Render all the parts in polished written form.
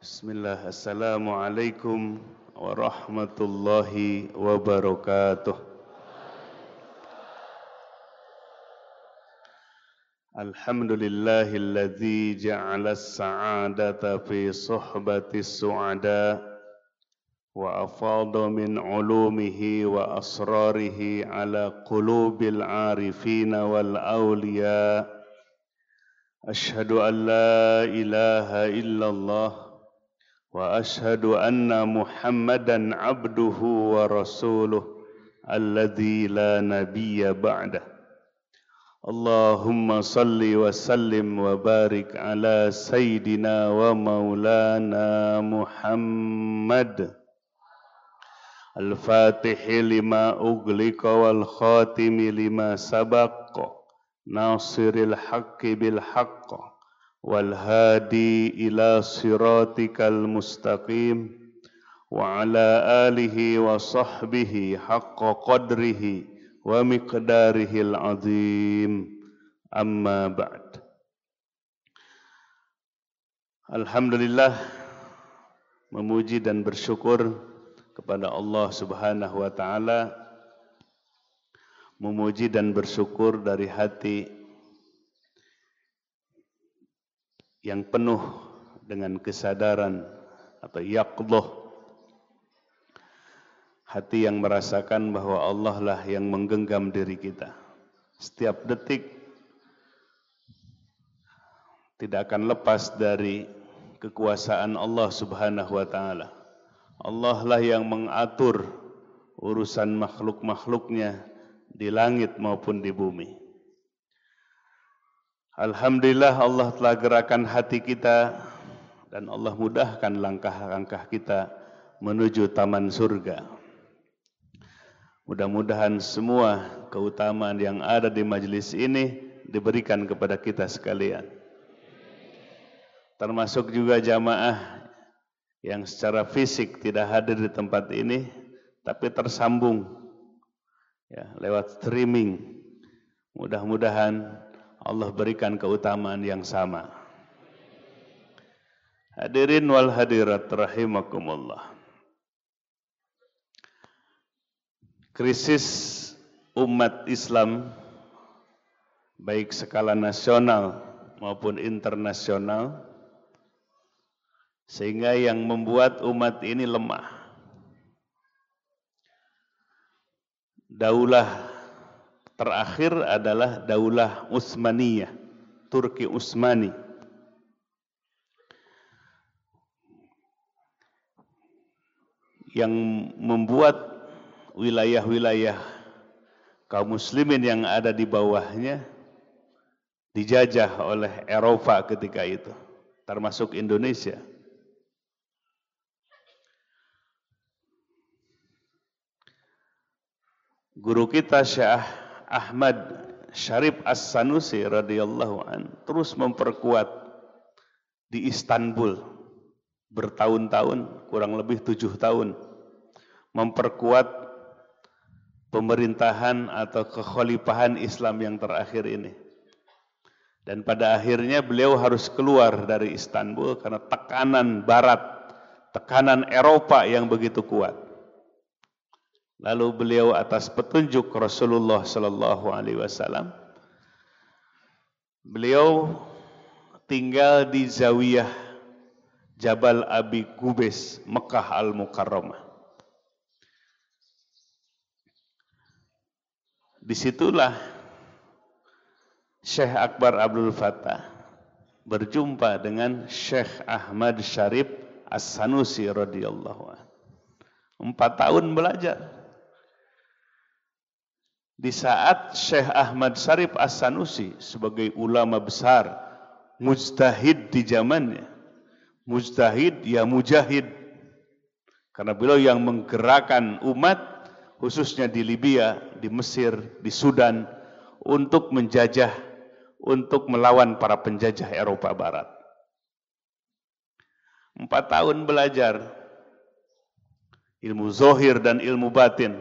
Bismillah, Assalamualaikum warahmatullahi wabarakatuh. Alhamdulillahilladzi ja'ala as-sa'adata fi suhbati as-su'ada wa afada min ulumihi wa asrarihi ala qulubil arifina wal awliya. Ashhadu an la ilaha illallah wa ashhadu anna Muhammadan abduhu wa rasuluh alladzi la nabiyya ba'dah. Allahumma salli wa sallim wa barik ala sayyidina wa maulana Muhammad al-fatihi lima ughliqa wal khatimi lima sabaqa nasiril haqqi bil haqq wal hadi ila siratikal mustaqim wa ala alihi wa sahbihi haqqa qadrihi wa miqdarihil azim, amma ba'd. Alhamdulillah, memuji dan bersyukur kepada Allah Subhanahu wa taala, memuji dan bersyukur dari hati yang penuh dengan kesadaran atau yaqdhah, hati yang merasakan bahwa Allah lah yang menggenggam diri kita. Setiap detik tidak akan lepas dari kekuasaan Allah Subhanahu wa taala. Allah lah yang mengatur urusan makhluk-makhluknya di langit maupun di bumi. Alhamdulillah, Allah telah gerakan hati kita dan Allah mudahkan langkah-langkah kita menuju taman surga. Mudah-mudahan semua keutamaan yang ada di majelis ini diberikan kepada kita sekalian. Termasuk juga jamaah yang secara fisik tidak hadir di tempat ini, tapi tersambung ya, lewat streaming. Mudah-mudahan Allah berikan keutamaan yang sama. Hadirin wal hadirat rahimakumullah. Krisis umat Islam baik skala nasional maupun internasional, sehingga yang membuat umat ini lemah. Daulah terakhir adalah Daulah Utsmaniyah, Turki Utsmani. Yang membuat wilayah-wilayah kaum muslimin yang ada di bawahnya dijajah oleh Eropa ketika itu, termasuk Indonesia. Guru kita Syekh Ahmad Syarif As-Sanusi radhiyallahu an terus memperkuat di Istanbul bertahun-tahun, kurang lebih 7 tahun, memperkuat pemerintahan atau kekhalifahan Islam yang terakhir ini. Dan pada akhirnya beliau harus keluar dari Istanbul karena tekanan Barat, tekanan Eropa yang begitu kuat. Lalu beliau atas petunjuk Rasulullah sallallahu alaihi wasallam, beliau tinggal di Zawiyah Jabal Abi Qubais, Mekah Al-Mukarramah. Disitulah Syekh Akbar Abdul Fattah berjumpa dengan Syekh Ahmad Syarif As-Sanusi radhiyallahu anhu. 4 tahun belajar. Di saat Syekh Ahmad Syarif As-Sanusi sebagai ulama besar, mujtahid di zamannya, mujtahid ya mujahid, karena beliau yang menggerakkan umat khususnya di Libya, di Mesir, di Sudan untuk menjajah, untuk melawan para penjajah Eropa Barat. 4 tahun belajar ilmu zahir dan ilmu batin.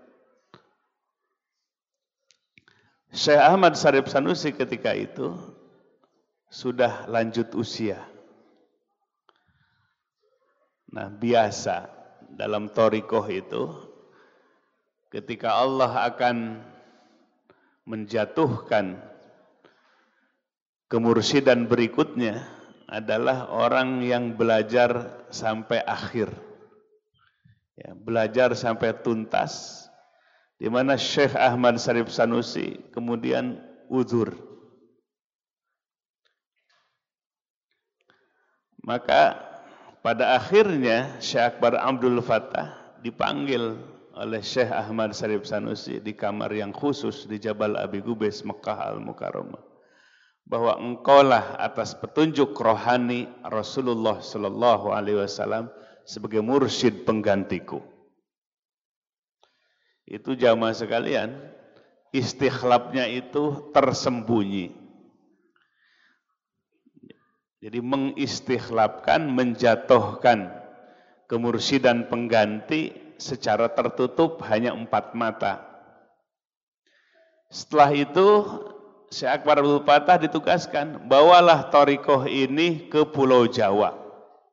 Syekh Ahmad Syarif Sanusi ketika itu sudah lanjut usia. Nah, biasa dalam thariqah itu ketika Allah akan menjatuhkan kemursidan berikutnya adalah orang yang belajar sampai akhir. Ya, belajar sampai tuntas, di mana Syekh Ahmad Syarif Sanusi kemudian uzur. Maka pada akhirnya Syekh Akbar Abdul Fattah dipanggil oleh Syekh Ahmad Syarif Sanusi di kamar yang khusus di Jabal Abi Gubais, Mekah Al-Mukarramah, bahwa engkaulah atas petunjuk rohani Rasulullah Sallallahu Alaihi Wasallam sebagai mursyid penggantiku. Itu jamaah sekalian, istikhlafnya itu tersembunyi. Jadi mengistikhlafkan, menjatuhkan kemursidan pengganti secara tertutup hanya 4 mata. Setelah itu Syekh Akbar Abdul Fattah ditugaskan, bawalah thariqah ini ke Pulau Jawa.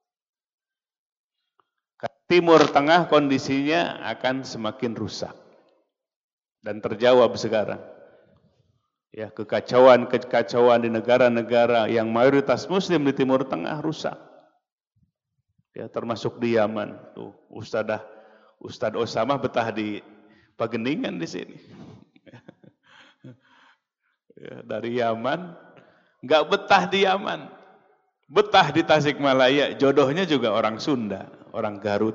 Timur Tengah kondisinya akan semakin rusak dan terjawab sekarang. Ya, kekacauan di negara-negara yang mayoritas Muslim di Timur Tengah rusak. Ya, termasuk di Yaman. Tuh, Ustadz Osama betah di Pageningan di sini. Ya, dari Yaman, nggak betah di Yaman, betah di Tasikmalaya. Jodohnya juga orang Sunda, orang Garut.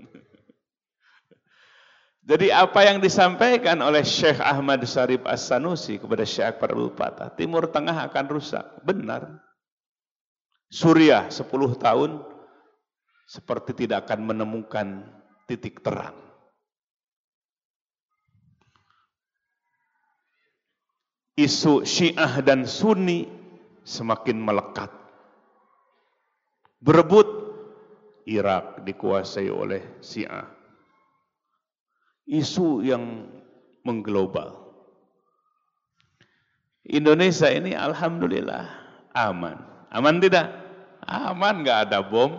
Jadi apa yang disampaikan oleh Syekh Ahmad Syarif As-Sanusi kepada Syekh Akbar Abdul Fattah, Timur Tengah akan rusak. Benar. Suriah 10 tahun seperti tidak akan menemukan titik terang. Isu Syiah dan Sunni semakin melekat. Berebut, Irak dikuasai oleh Syiah. Isu yang mengglobal. Indonesia ini alhamdulillah aman. Aman tidak? Aman, nggak ada bom.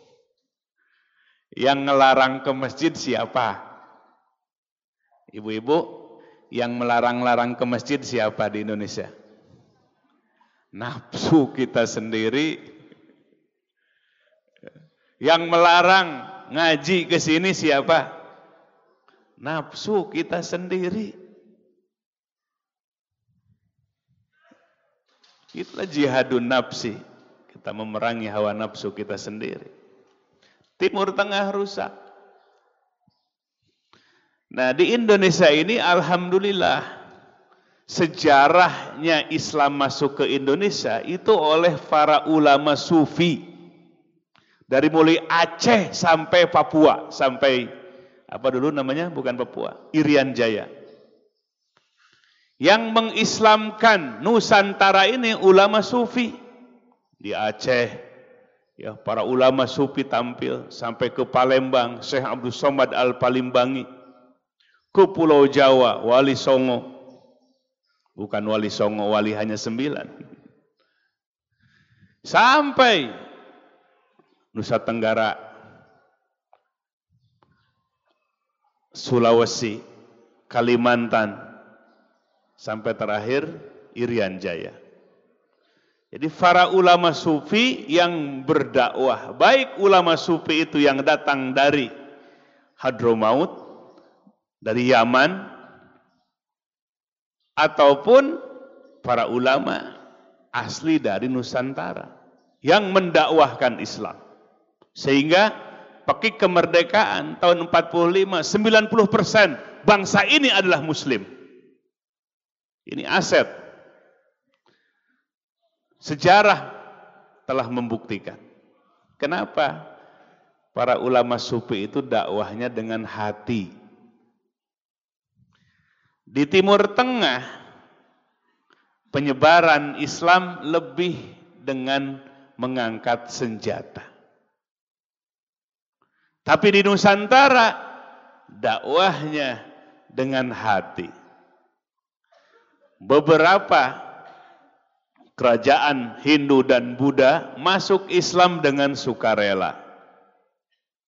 Yang ngelarang ke masjid siapa? Ibu-ibu, yang melarang-larang ke masjid siapa di Indonesia? Nafsu kita sendiri. Yang melarang ngaji ke sini siapa? Nafsu kita sendiri. Itulah jihadun nafsi. Kita memerangi hawa nafsu kita sendiri. Timur Tengah rusak. Nah, di Indonesia ini alhamdulillah sejarahnya Islam masuk ke Indonesia itu oleh para ulama sufi. Dari mulai Aceh sampai Papua, sampai apa dulu namanya? Bukan Papua, Irian Jaya. Yang mengislamkan Nusantara ini ulama sufi. Di Aceh, ya, para ulama sufi tampil sampai ke Palembang, Syekh Abdul Somad Al-Palimbangi. Ke Pulau Jawa, Wali Songo. Bukan Wali Songo, wali hanya 9. Sampai Nusa Tenggara, Sulawesi, Kalimantan, sampai terakhir Irian Jaya. Jadi para ulama sufi yang berdakwah, baik ulama sufi itu yang datang dari Hadramaut, dari Yaman, ataupun para ulama asli dari Nusantara yang mendakwahkan Islam. Sehingga pakai kemerdekaan tahun 45, 90% bangsa ini adalah Muslim. Ini aset. Sejarah telah membuktikan. Kenapa? Para ulama sufi itu dakwahnya dengan hati. Di Timur Tengah, penyebaran Islam lebih dengan mengangkat senjata. Tapi di Nusantara, dakwahnya dengan hati. Beberapa kerajaan Hindu dan Buddha masuk Islam dengan sukarela.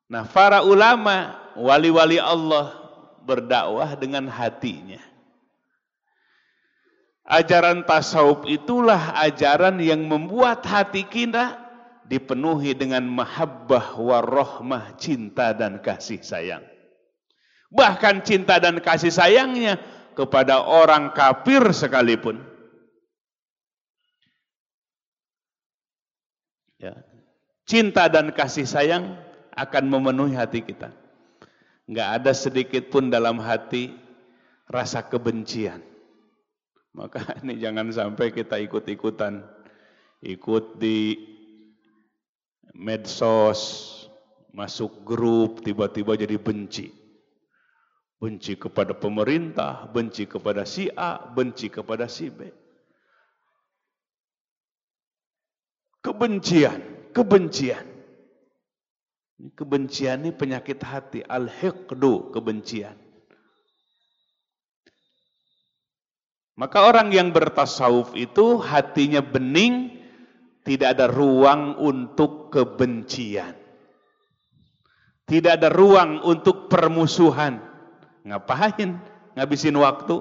Nah, para ulama, wali-wali Allah berdakwah dengan hatinya. Ajaran tasawuf itulah ajaran yang membuat hati kita dipenuhi dengan mahabbah warahmah, cinta dan kasih sayang. Bahkan cinta dan kasih sayangnya kepada orang kafir sekalipun. Ya. Cinta dan kasih sayang akan memenuhi hati kita. Nggak ada sedikit pun dalam hati rasa kebencian. Maka ini jangan sampai kita ikut-ikutan. Ikut di medsos, masuk grup, tiba-tiba jadi benci. Benci kepada pemerintah, benci kepada si A, benci kepada si B. Kebencian. Kebencian ini penyakit hati, al-hiqdu, kebencian. Maka orang yang bertasawuf itu hatinya bening, tidak ada ruang untuk kebencian. Tidak ada ruang untuk permusuhan. Ngapain? Ngabisin waktu.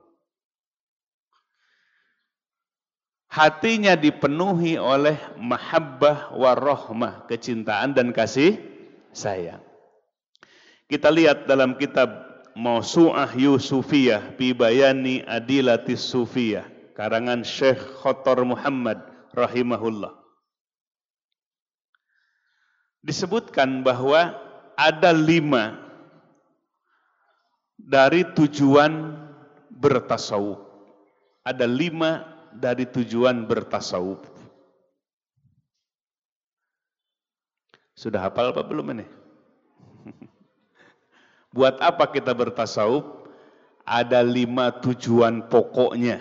Hatinya dipenuhi oleh mahabbah warahmah, kecintaan dan kasih sayang. Kita lihat dalam kitab Mausu'ah Yusufiyah fi Bayani Adilatis Sufiyah, karangan Syekh Khotor Muhammad rahimahullah. Disebutkan bahwa ada 5 dari tujuan bertasawuf. Ada 5 dari tujuan bertasawuf. Sudah hafal apa belum ini? Buat apa kita bertasawuf? Ada 5 tujuan pokoknya.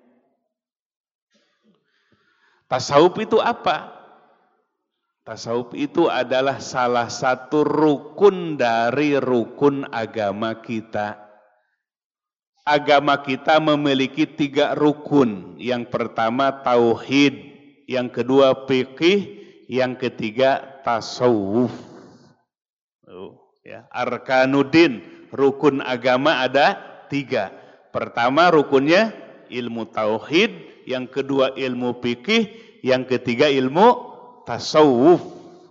Tasawuf itu apa? Tasawuf itu adalah salah satu rukun dari rukun agama kita. Agama kita memiliki 3 rukun. Yang pertama tauhid, yang kedua fikih, yang ketiga tasawuf. Ya, arkanuddin, rukun agama ada 3. Pertama rukunnya ilmu tauhid, yang kedua ilmu fikih, yang ketiga ilmu tasawuf.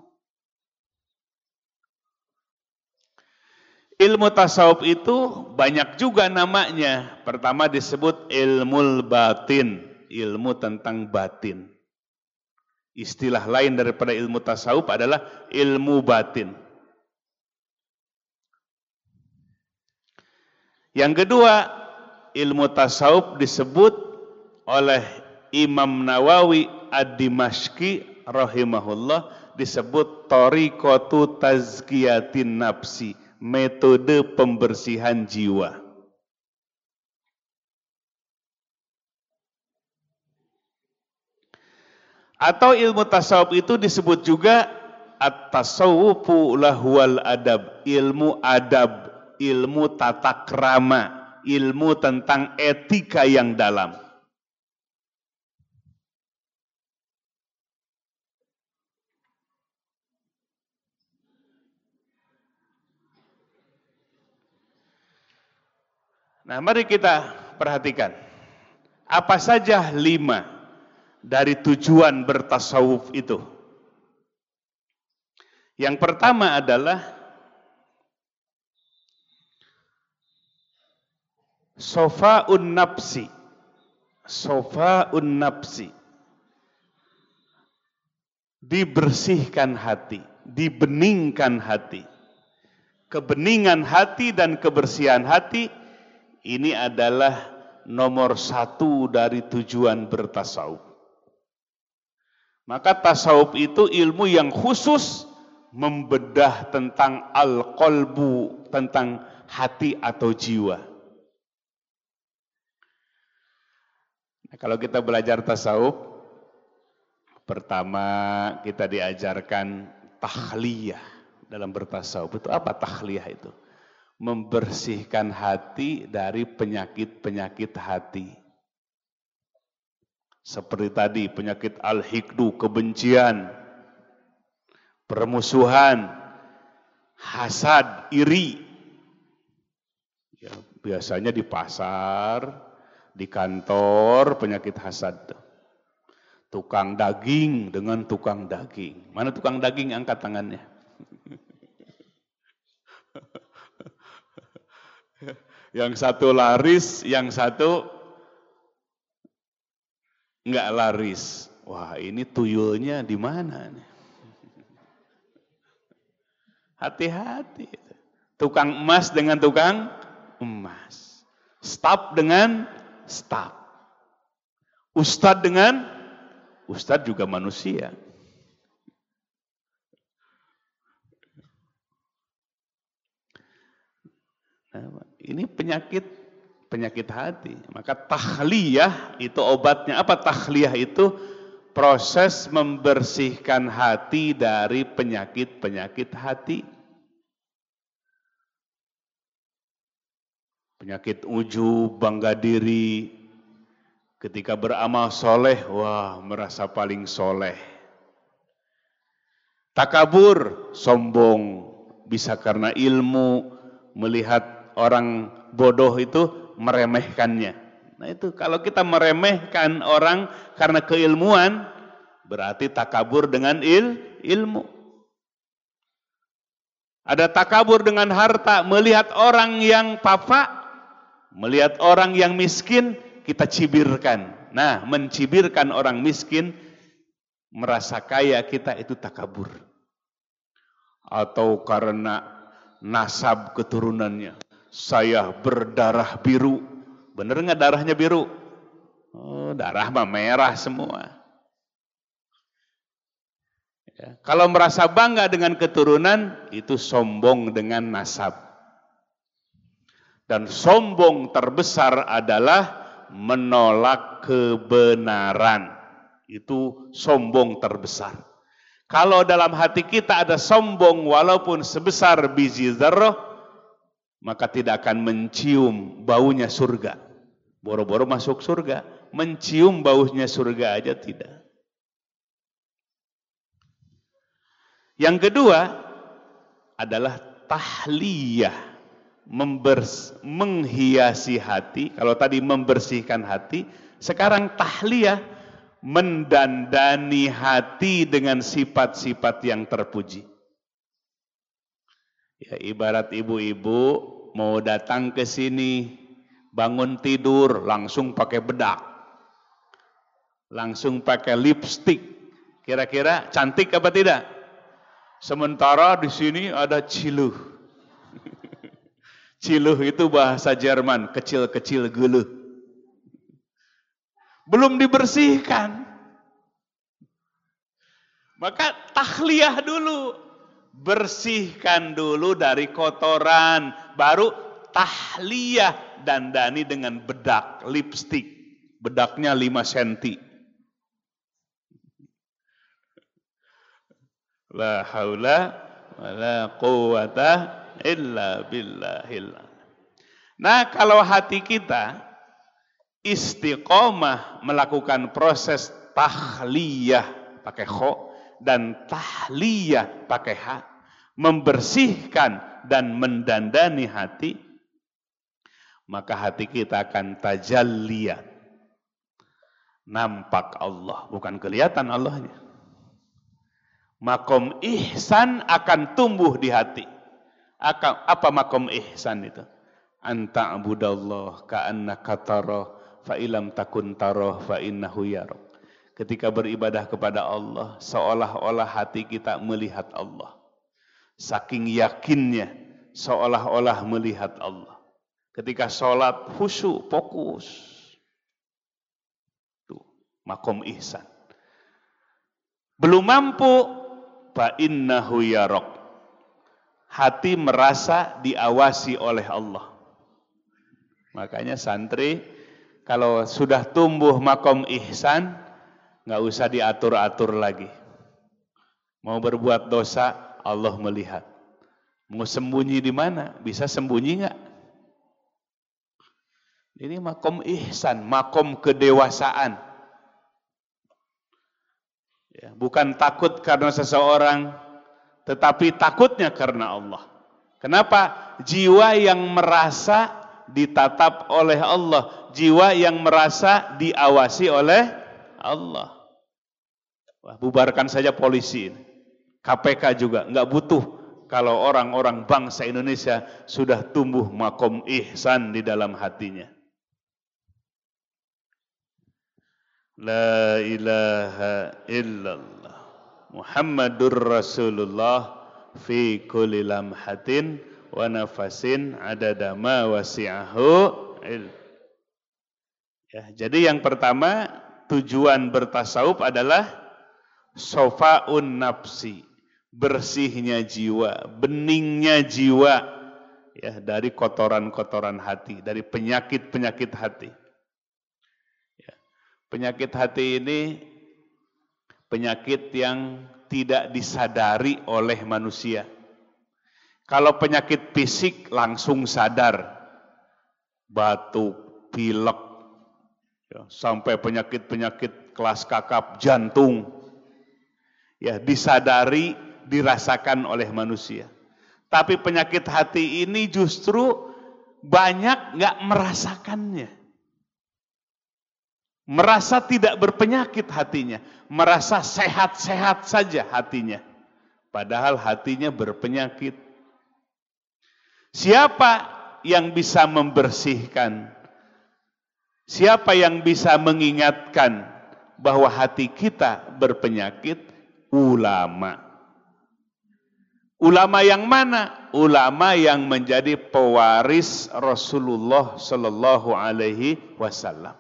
Ilmu tasawuf itu banyak juga namanya. Pertama disebut ilmu batin, ilmu tentang batin. Istilah lain daripada ilmu tasawuf adalah ilmu batin. Yang kedua, ilmu tasawuf disebut oleh Imam Nawawi Ad-Dimashqi rahimahullah disebut thariqatu tazkiyatin nafsi, metode pembersihan jiwa. Atau ilmu tasawuf itu disebut juga at-tasawwufu lahwal adab, ilmu adab, ilmu tata krama, ilmu tentang etika yang dalam. Nah, mari kita perhatikan. Apa saja 5 dari tujuan bertasawuf itu? Yang pertama adalah sofa'un nafsi. Sofa'un nafsi. Dibersihkan hati, dibeningkan hati. Kebeningan hati dan kebersihan hati ini adalah nomor 1 dari tujuan bertasawuf. Maka tasawuf itu ilmu yang khusus membedah tentang al-qalbu, tentang hati atau jiwa. Nah, kalau kita belajar tasawuf, pertama kita diajarkan takhliyah dalam bertasawuf. Itu apa takhliyah itu? Membersihkan hati dari penyakit-penyakit hati. Seperti tadi penyakit al-hikdu, kebencian, permusuhan, hasad, iri. Ya, biasanya di pasar, di kantor penyakit hasad. Tukang daging dengan tukang daging. Mana tukang daging, angkat tangannya. Yang satu laris, yang satu enggak laris. Wah, ini tuyulnya di mana nih? Hati-hati. Tukang emas dengan tukang emas. Staf dengan staf. Ustadz dengan ustadz juga manusia. Nah, ini penyakit hati. Maka tahliyah itu obatnya. Apa tahliyah itu? Proses membersihkan hati dari penyakit-penyakit hati. Penyakit ujub, bangga diri. Ketika beramal soleh, wah merasa paling soleh. Takabur, sombong. Bisa karena ilmu, melihat orang bodoh itu meremehkannya. Nah itu kalau kita meremehkan orang karena keilmuan, berarti takabur dengan ilmu. Ada takabur dengan harta, melihat orang yang papa, melihat orang yang miskin, kita cibirkan. Nah, mencibirkan orang miskin, merasa kaya kita itu takabur. Atau karena nasab keturunannya, saya berdarah biru. Bener nggak darahnya biru? Oh, darah mah merah semua. Ya, kalau merasa bangga dengan keturunan, itu sombong dengan nasab. Dan sombong terbesar adalah menolak kebenaran. Itu sombong terbesar. Kalau dalam hati kita ada sombong walaupun sebesar biji zarrah, maka tidak akan mencium baunya surga. Boro-boro masuk surga, mencium baunya surga aja tidak. Yang kedua adalah tahliyah, menghiasi hati. Kalau tadi membersihkan hati, sekarang tahliyah, mendandani hati dengan sifat-sifat yang terpuji. Ya, ibarat ibu-ibu mau datang ke sini, bangun tidur langsung pakai bedak, langsung pakai lipstik. Kira-kira cantik apa tidak? Sementara di sini ada ciluh. Ciluh itu bahasa Jerman, kecil-kecil geluh. Belum dibersihkan. Maka tahliyah dulu. Bersihkan dulu dari kotoran, baru tahliyah, dandani dengan bedak, lipstik. Bedaknya 5 cm. La haula wa la quwata illa billahil. Nah, kalau hati kita istiqomah melakukan proses tahliyah pakai kho dan tahliyah pakai ha, membersihkan dan mendandani hati, maka hati kita akan tajalliyat, nampak Allah, bukan kelihatan Allahnya. Makom ihsan akan tumbuh di hati. Apa makom ihsan itu? Anta abudallah ka'annaka tarah fa ilam takun tarah fa innahu yarah. Ketika beribadah kepada Allah, seolah-olah hati kita melihat Allah. Saking yakinnya, seolah-olah melihat Allah. Ketika sholat, khusyuk, fokus. Tuh, makom ihsan. Belum mampu, fa innahu yaraq. Hati merasa diawasi oleh Allah. Makanya santri, kalau sudah tumbuh makom ihsan, nggak usah diatur-atur lagi. Mau berbuat dosa, Allah melihat. Mau sembunyi di mana? Bisa sembunyi nggak? Ini makom ihsan, makom kedewasaan. Ya, bukan takut karena seseorang, tetapi takutnya karena Allah. Kenapa? Jiwa yang merasa ditatap oleh Allah, jiwa yang merasa diawasi oleh Allah. Wah, bubarkan saja polisi ini. KPK juga nggak butuh kalau orang-orang bangsa Indonesia sudah tumbuh makom ihsan di dalam hatinya. La ilaha illallah Muhammadur Rasulullah fi kulli lamhatin wa nafasin adada ma wasi'ahu ilm. Ya, jadi yang pertama, tujuan bertasawuf adalah sofaun nafsi, bersihnya jiwa, beningnya jiwa, ya, dari kotoran-kotoran hati, dari penyakit-penyakit hati. Ya, penyakit hati ini penyakit yang tidak disadari oleh manusia. Kalau penyakit fisik langsung sadar, batuk, pilek, ya, sampai penyakit-penyakit kelas kakap jantung, ya, disadari, dirasakan oleh manusia. Tapi penyakit hati ini justru banyak nggak merasakannya. Merasa tidak berpenyakit hatinya, merasa sehat-sehat saja hatinya, padahal hatinya berpenyakit. Siapa yang bisa membersihkan? Siapa yang bisa mengingatkan bahwa hati kita berpenyakit? Ulama. Ulama yang mana? Ulama yang menjadi pewaris Rasulullah Sallallahu Alaihi Wasallam.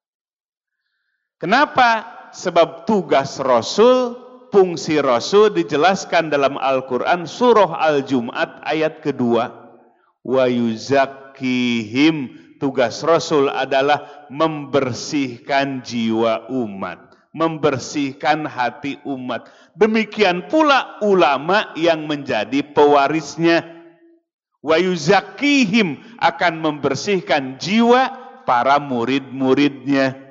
Kenapa? Sebab tugas Rasul, fungsi Rasul dijelaskan dalam Al-Quran surah Al-Jum'at ayat kedua. Wa yuzakkihim, tugas Rasul adalah membersihkan jiwa umat, membersihkan hati umat. Demikian pula ulama yang menjadi pewarisnya. Wa yuzakkihim, akan membersihkan jiwa para murid-muridnya.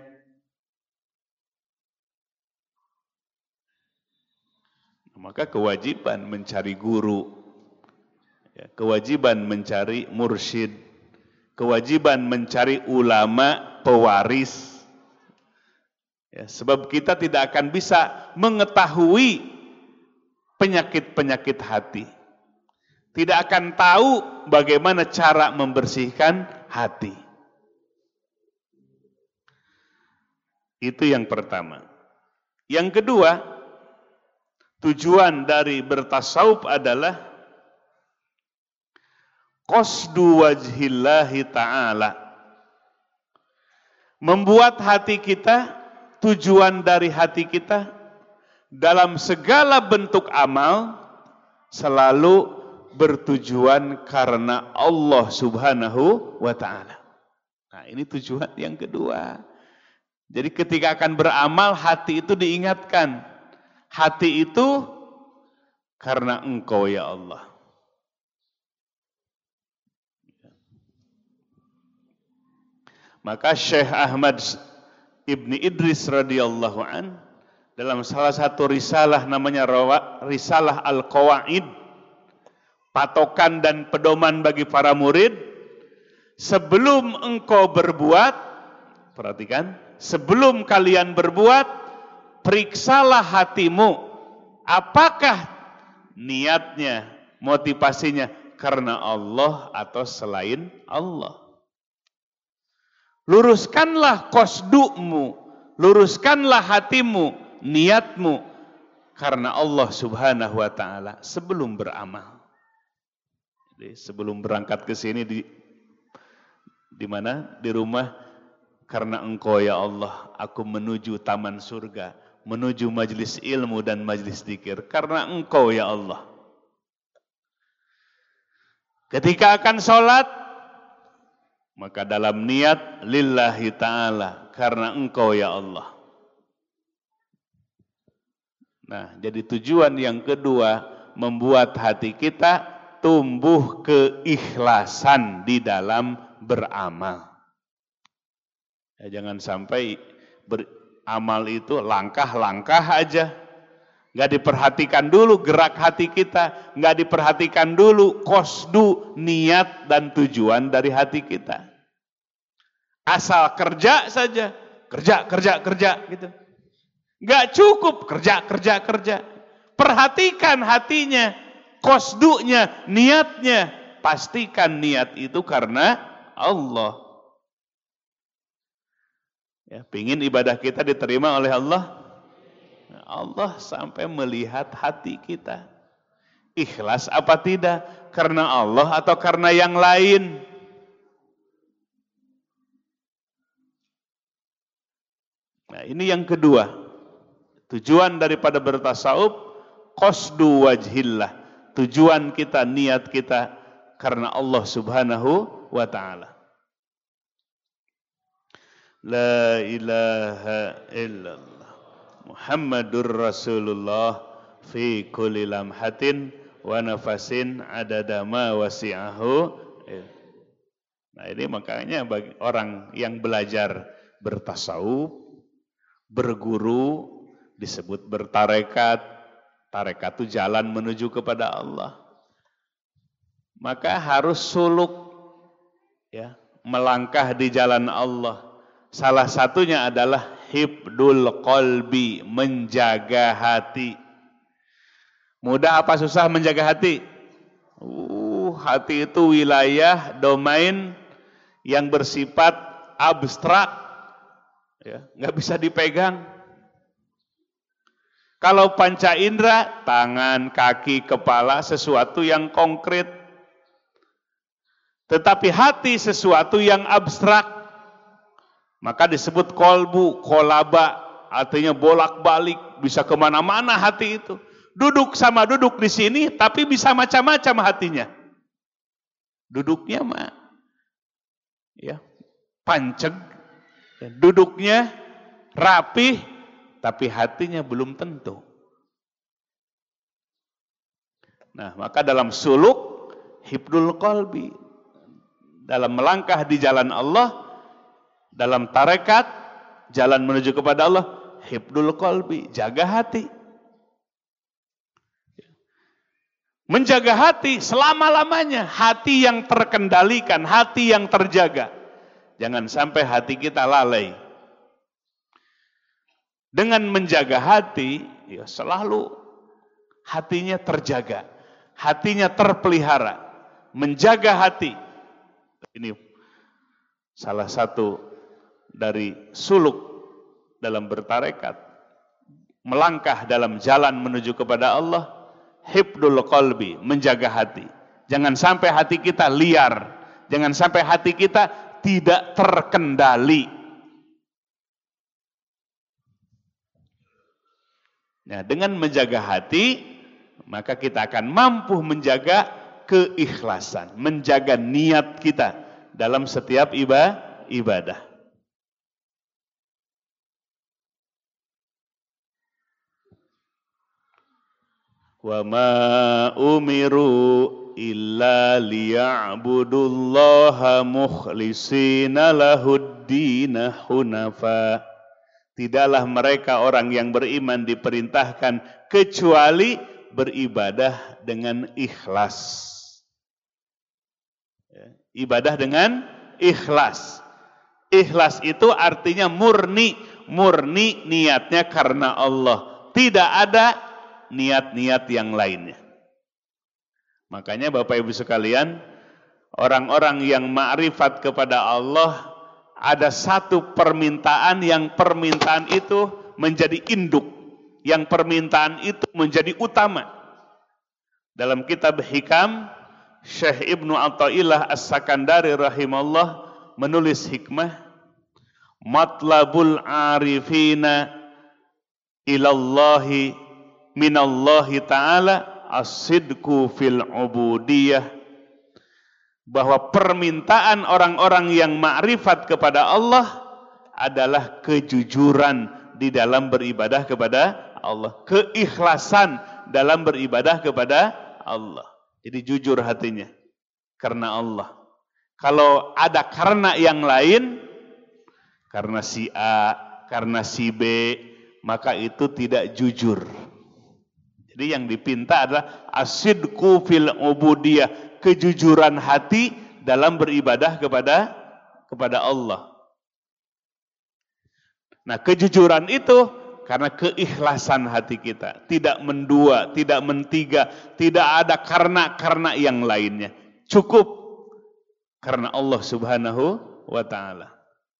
Maka kewajiban mencari guru, ya, kewajiban mencari mursyid, kewajiban mencari ulama pewaris. Ya, sebab kita tidak akan bisa mengetahui penyakit-penyakit hati. Tidak akan tahu bagaimana cara membersihkan hati. Itu yang pertama. Yang kedua, tujuan dari bertasawuf adalah qasdu wajhillahi ta'ala. Membuat hati kita, tujuan dari hati kita dalam segala bentuk amal selalu bertujuan karena Allah Subhanahu wa ta'ala. Nah, ini tujuan yang kedua. Jadi ketika akan beramal, hati itu diingatkan. Hati itu karena Engkau ya Allah. Maka Syekh Ahmad Ibni Idris radhiyallahu an dalam salah satu risalah namanya Risalah Al-Qawaid, patokan dan pedoman bagi para murid, sebelum engkau berbuat, perhatikan, sebelum kalian berbuat, periksalah hatimu, apakah niatnya, motivasinya karena Allah atau selain Allah. Luruskanlah qasdumu, luruskanlah hatimu, niatmu karena Allah Subhanahu wa ta'ala sebelum beramal. Jadi sebelum berangkat ke sini di mana? Di rumah, karena Engkau ya Allah aku menuju taman surga, menuju majlis ilmu dan majlis zikir karena Engkau ya Allah. Ketika akan sholat, maka dalam niat lillahi ta'ala, karena Engkau ya Allah. Nah, jadi tujuan yang kedua, membuat hati kita tumbuh keikhlasan di dalam beramal. Ya, jangan sampai beramal itu langkah-langkah aja. Nggak diperhatikan dulu gerak hati kita, nggak diperhatikan dulu qasdu, niat dan tujuan dari hati kita. Asal kerja saja, kerja gitu. Nggak cukup kerja. Perhatikan hatinya, qasdunya, niatnya. Pastikan niat itu karena Allah. Ya, pingin ibadah kita diterima oleh Allah. Allah sampai melihat hati kita. Ikhlas apa tidak? Karena Allah atau karena yang lain? Nah, ini yang kedua. Tujuan daripada bertasawuf, qasdu wajhillah. Tujuan kita, niat kita karena Allah Subhanahu wa ta'ala. La ilaha illallah Muhammadur Rasulullah fi kulli lamhatin wa nafasin adada ma wasi'ahu. Nah, ini makanya bagi orang yang belajar bertasawuf, berguru, disebut bertarekat. Tarekat itu jalan menuju kepada Allah. Maka harus suluk, ya, melangkah di jalan Allah. Salah satunya adalah hifdul qalbi, menjaga hati. Mudah apa susah menjaga hati? Hati itu wilayah, domain yang bersifat abstrak, ya, nggak bisa dipegang. Kalau panca indera, tangan, kaki, kepala, sesuatu yang konkret. Tetapi hati sesuatu yang abstrak. Maka disebut kolbu, kolaba, artinya bolak-balik, bisa kemana-mana hati itu. Duduk sama duduk di sini, tapi bisa macam-macam hatinya. Duduknya mah, ya, panceg, ya, duduknya rapih, tapi hatinya belum tentu. Nah, maka dalam suluk, hifdul qalbi, dalam melangkah di jalan Allah, dalam tarekat, jalan menuju kepada Allah, hifdul qalbi, jaga hati. Menjaga hati selama-lamanya, hati yang terkendalikan, hati yang terjaga. Jangan sampai hati kita lalai. Dengan menjaga hati, ya selalu hatinya terjaga, hatinya terpelihara. Menjaga hati, ini salah satu dari suluk dalam bertarekat, melangkah dalam jalan menuju kepada Allah, hifdul qalbi, menjaga hati. Jangan sampai hati kita liar, jangan sampai hati kita tidak terkendali. Nah, dengan menjaga hati, maka kita akan mampu menjaga keikhlasan, menjaga niat kita dalam setiap ibadah. Wa ma umiru illa liya'budullaha mukhlishina lahuddina hunafa. Tidaklah mereka orang yang beriman diperintahkan kecuali beribadah dengan ikhlas. Ibadah dengan ikhlas. Ikhlas itu artinya murni. Murni niatnya karena Allah. Tidak ada niat-niat yang lainnya. Makanya Bapak Ibu sekalian, orang-orang yang ma'rifat kepada Allah, ada satu permintaan yang permintaan itu menjadi induk, yang permintaan itu menjadi utama. Dalam kitab Hikam, Syekh Ibnu Athaillah As-Sakandari rahimahullah menulis hikmah, matlabul arifina ilallahi minallahi ta'ala as-sidqu fil ubudiyah, bahwa permintaan orang-orang yang ma'rifat kepada Allah adalah kejujuran di dalam beribadah kepada Allah, keikhlasan dalam beribadah kepada Allah. Jadi jujur hatinya karena Allah. Kalau ada karena yang lain, karena si A, karena si B, maka itu tidak jujur. Jadi yang dipinta adalah asidqu fil ubudiyah, kejujuran hati dalam beribadah kepada Allah. Nah, kejujuran itu karena keikhlasan hati kita, tidak mendua, tidak mentiga, tidak ada karena yang lainnya. Cukup karena Allah Subhanahu wa taala.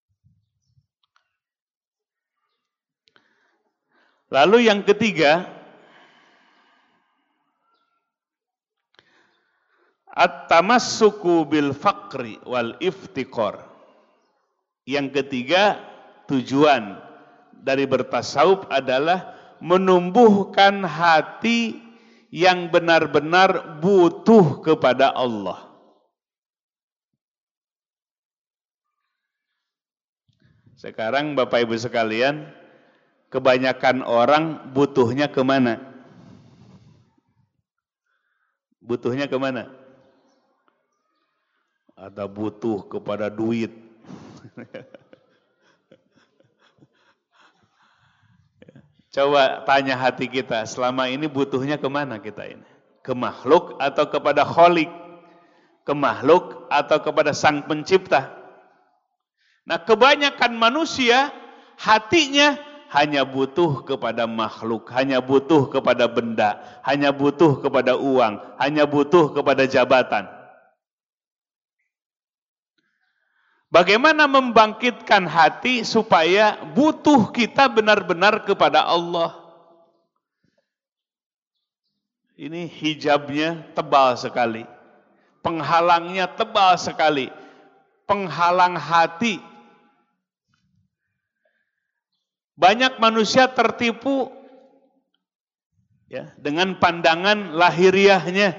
Lalu yang ketiga, at-tamassuku bil faqri wal iftiqar. Yang ketiga, tujuan dari bertasawuf adalah menumbuhkan hati yang benar-benar butuh kepada Allah. Sekarang Bapak Ibu sekalian, kebanyakan orang butuhnya kemana? Butuhnya kemana? Ada butuh kepada duit. Coba tanya hati kita, selama ini butuhnya kemana kita ini? Ke makhluk atau kepada Khalik? Ke makhluk atau kepada Sang Pencipta? Nah, kebanyakan manusia hatinya hanya butuh kepada makhluk, hanya butuh kepada benda, hanya butuh kepada uang, hanya butuh kepada jabatan. Bagaimana membangkitkan hati supaya butuh kita benar-benar kepada Allah? Ini hijabnya tebal sekali, penghalangnya tebal sekali, penghalang hati. Banyak manusia tertipu ya, dengan pandangan lahiriahnya,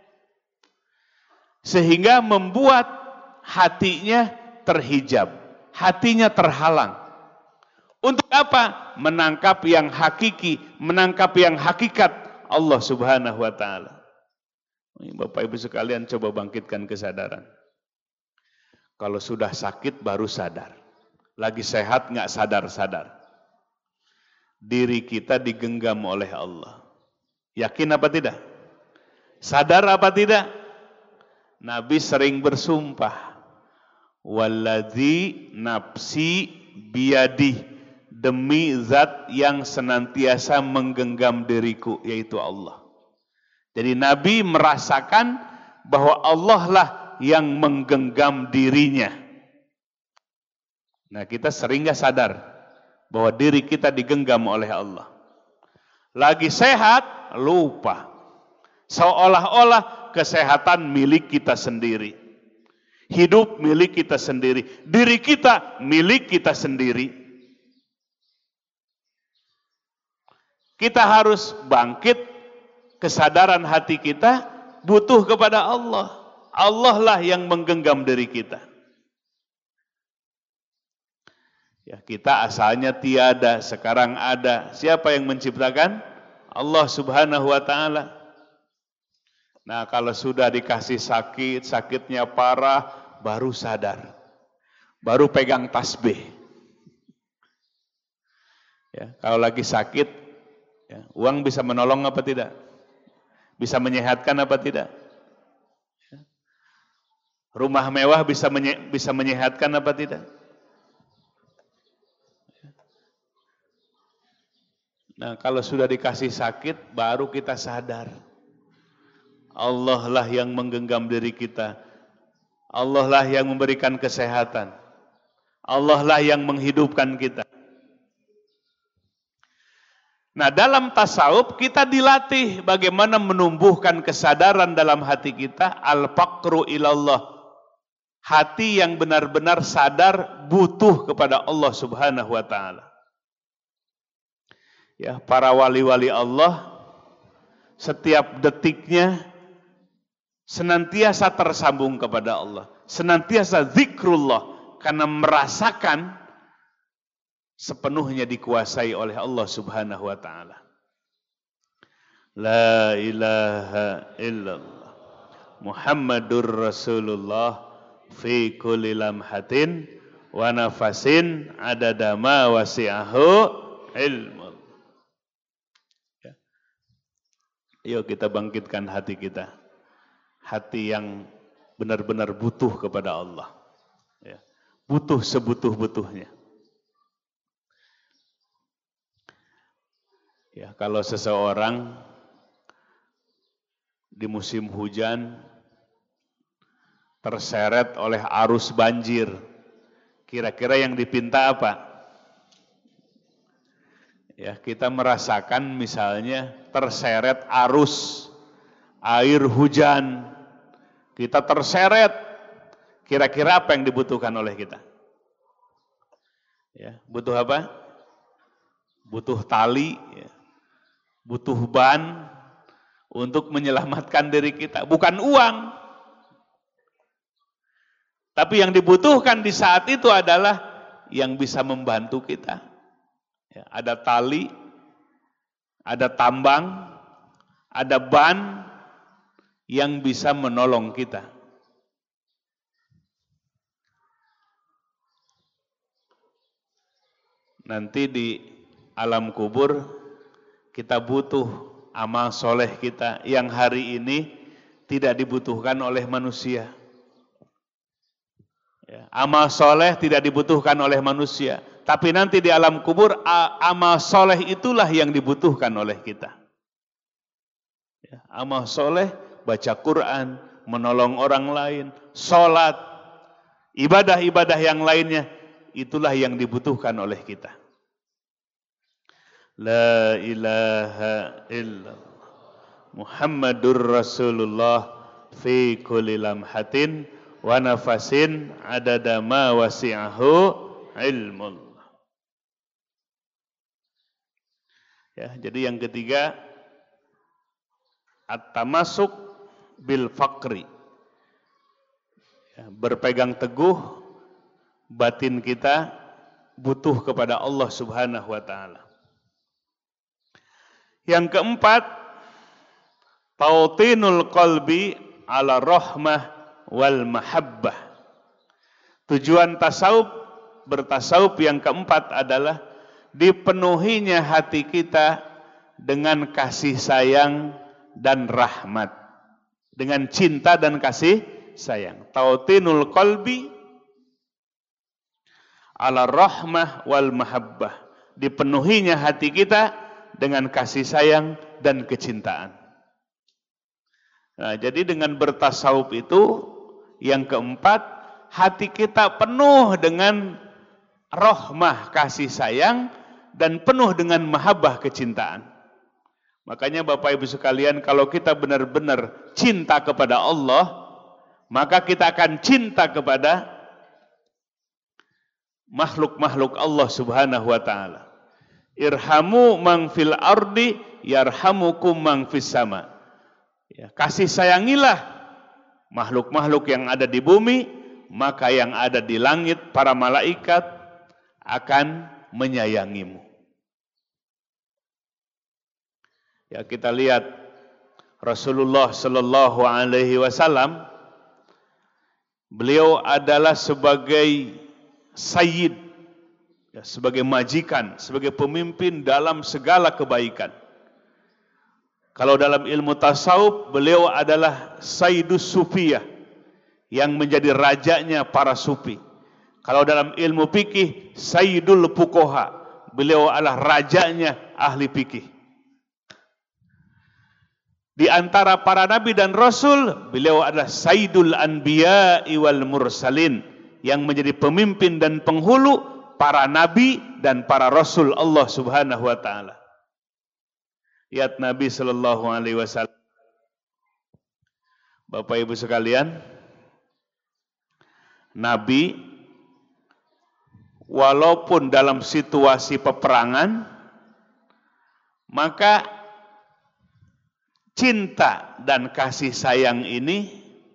sehingga membuat hatinya terhijab, hatinya terhalang. Untuk apa? Menangkap yang hakiki, menangkap yang hakikat Allah Subhanahu wa taala. Bapak Ibu sekalian, coba bangkitkan kesadaran. Kalau sudah sakit baru sadar. Lagi sehat nggak sadar-sadar. Diri kita digenggam oleh Allah. Yakin apa tidak? Sadar apa tidak? Nabi sering bersumpah, walladzi nafsi biyadih, demi zat yang senantiasa menggenggam diriku, yaitu Allah. Jadi Nabi merasakan bahwa Allah lah yang menggenggam dirinya. Nah, kita sering gak sadar bahwa diri kita digenggam oleh Allah. Lagi sehat, lupa. Seolah-olah kesehatan milik kita sendiri. Hidup milik kita sendiri. Diri kita milik kita sendiri. Kita harus bangkit, kesadaran hati kita butuh kepada Allah. Allah lah yang menggenggam diri kita. Ya, kita asalnya tiada, sekarang ada. Siapa yang menciptakan? Allah Subhanahu wa taala. Nah, kalau sudah dikasih sakit, sakitnya parah, baru sadar. Baru pegang tasbih. Ya, kalau lagi sakit, ya, uang bisa menolong apa tidak? Bisa menyehatkan apa tidak? Ya. Rumah mewah bisa menyehatkan apa tidak? Nah, kalau sudah dikasih sakit, baru kita sadar. Allah lah yang menggenggam diri kita. Allah lah yang memberikan kesehatan. Allah lah yang menghidupkan kita. Nah, dalam tasawuf kita dilatih bagaimana menumbuhkan kesadaran dalam hati kita, al-faqru ilallah. Hati yang benar-benar sadar butuh kepada Allah Subhanahu wa taala. Ya, para wali-wali Allah setiap detiknya senantiasa tersambung kepada Allah, senantiasa zikrullah, karena merasakan sepenuhnya dikuasai oleh Allah Subhanahu wa taala. La ilaha illallah Muhammadur Rasulullah fi kulli lamhatin wa nafasin adada ma wasi'ahu ilmu. Ayo kita bangkitkan hati kita. Hati yang benar-benar butuh kepada Allah. Ya. Butuh sebutuh-butuhnya. Ya, kalau seseorang di musim hujan terseret oleh arus banjir, kira-kira yang dipinta apa? Ya, kita merasakan misalnya terseret arus air hujan, kita terseret, kira-kira apa yang dibutuhkan oleh kita? Ya, butuh apa? Butuh tali, ya. Butuh ban untuk menyelamatkan diri kita, bukan uang. Tapi yang dibutuhkan di saat itu adalah yang bisa membantu kita. Ya, ada tali, ada tambang, ada ban yang bisa menolong kita. Nanti di alam kubur kita butuh amal soleh kita yang hari ini tidak dibutuhkan oleh manusia. Ya, amal soleh tidak dibutuhkan oleh manusia, tapi nanti di alam kubur amal soleh itulah yang dibutuhkan oleh kita. Ya, amal soleh, baca Quran, menolong orang lain, sholat, ibadah-ibadah yang lainnya, itulah yang dibutuhkan oleh kita. La ilaha illallah Muhammadur Rasulullah fi kulli lamhatin wa nafasin adada ma wasi'ahu ilmullah. Ya, jadi yang ketiga, at-tamasuk bil faqri. Ya, berpegang teguh batin kita butuh kepada Allah Subhanahu wa taala. Yang keempat, tautinul qalbi ala rahmah wal mahabbah. Tujuan tasawuf, bertasawuf yang keempat adalah dipenuhinya hati kita dengan kasih sayang dan rahmat, dengan cinta dan kasih sayang. Tautinul qalbi ala rahmah wal mahabbah, dipenuhinya hati kita dengan kasih sayang dan kecintaan. Nah, jadi dengan bertasawuf itu yang keempat, hati kita penuh dengan rahmah kasih sayang dan penuh dengan mahabbah kecintaan. Makanya Bapak Ibu sekalian, kalau kita benar-benar cinta kepada Allah, maka kita akan cinta kepada makhluk-makhluk Allah Subhanahu wa taala. Irhamu man fil ardi yarhamukum man fis sama. Ya, kasih sayangilah makhluk-makhluk yang ada di bumi, maka yang ada di langit, para malaikat akan menyayangimu. Ya, kita lihat Rasulullah Sallallahu Alaihi Wasallam, beliau adalah sebagai sayyid, ya, sebagai majikan, sebagai pemimpin dalam segala kebaikan. Kalau dalam ilmu tasawuf, beliau adalah Sayyidus Sufiyah, yang menjadi rajanya para sufi. Kalau dalam ilmu fikih, Sayyidul Fuqaha, beliau adalah rajanya ahli fikih. Di antara para nabi dan rasul, beliau adalah Sayyidul Anbiya wal Mursalin, yang menjadi pemimpin dan penghulu para nabi dan para rasul Allah Subhanahu wa taala. Lihat Nabi Sallallahu Alaihi Wasallam. Bapak Ibu sekalian, Nabi walaupun dalam situasi peperangan, maka cinta dan kasih sayang ini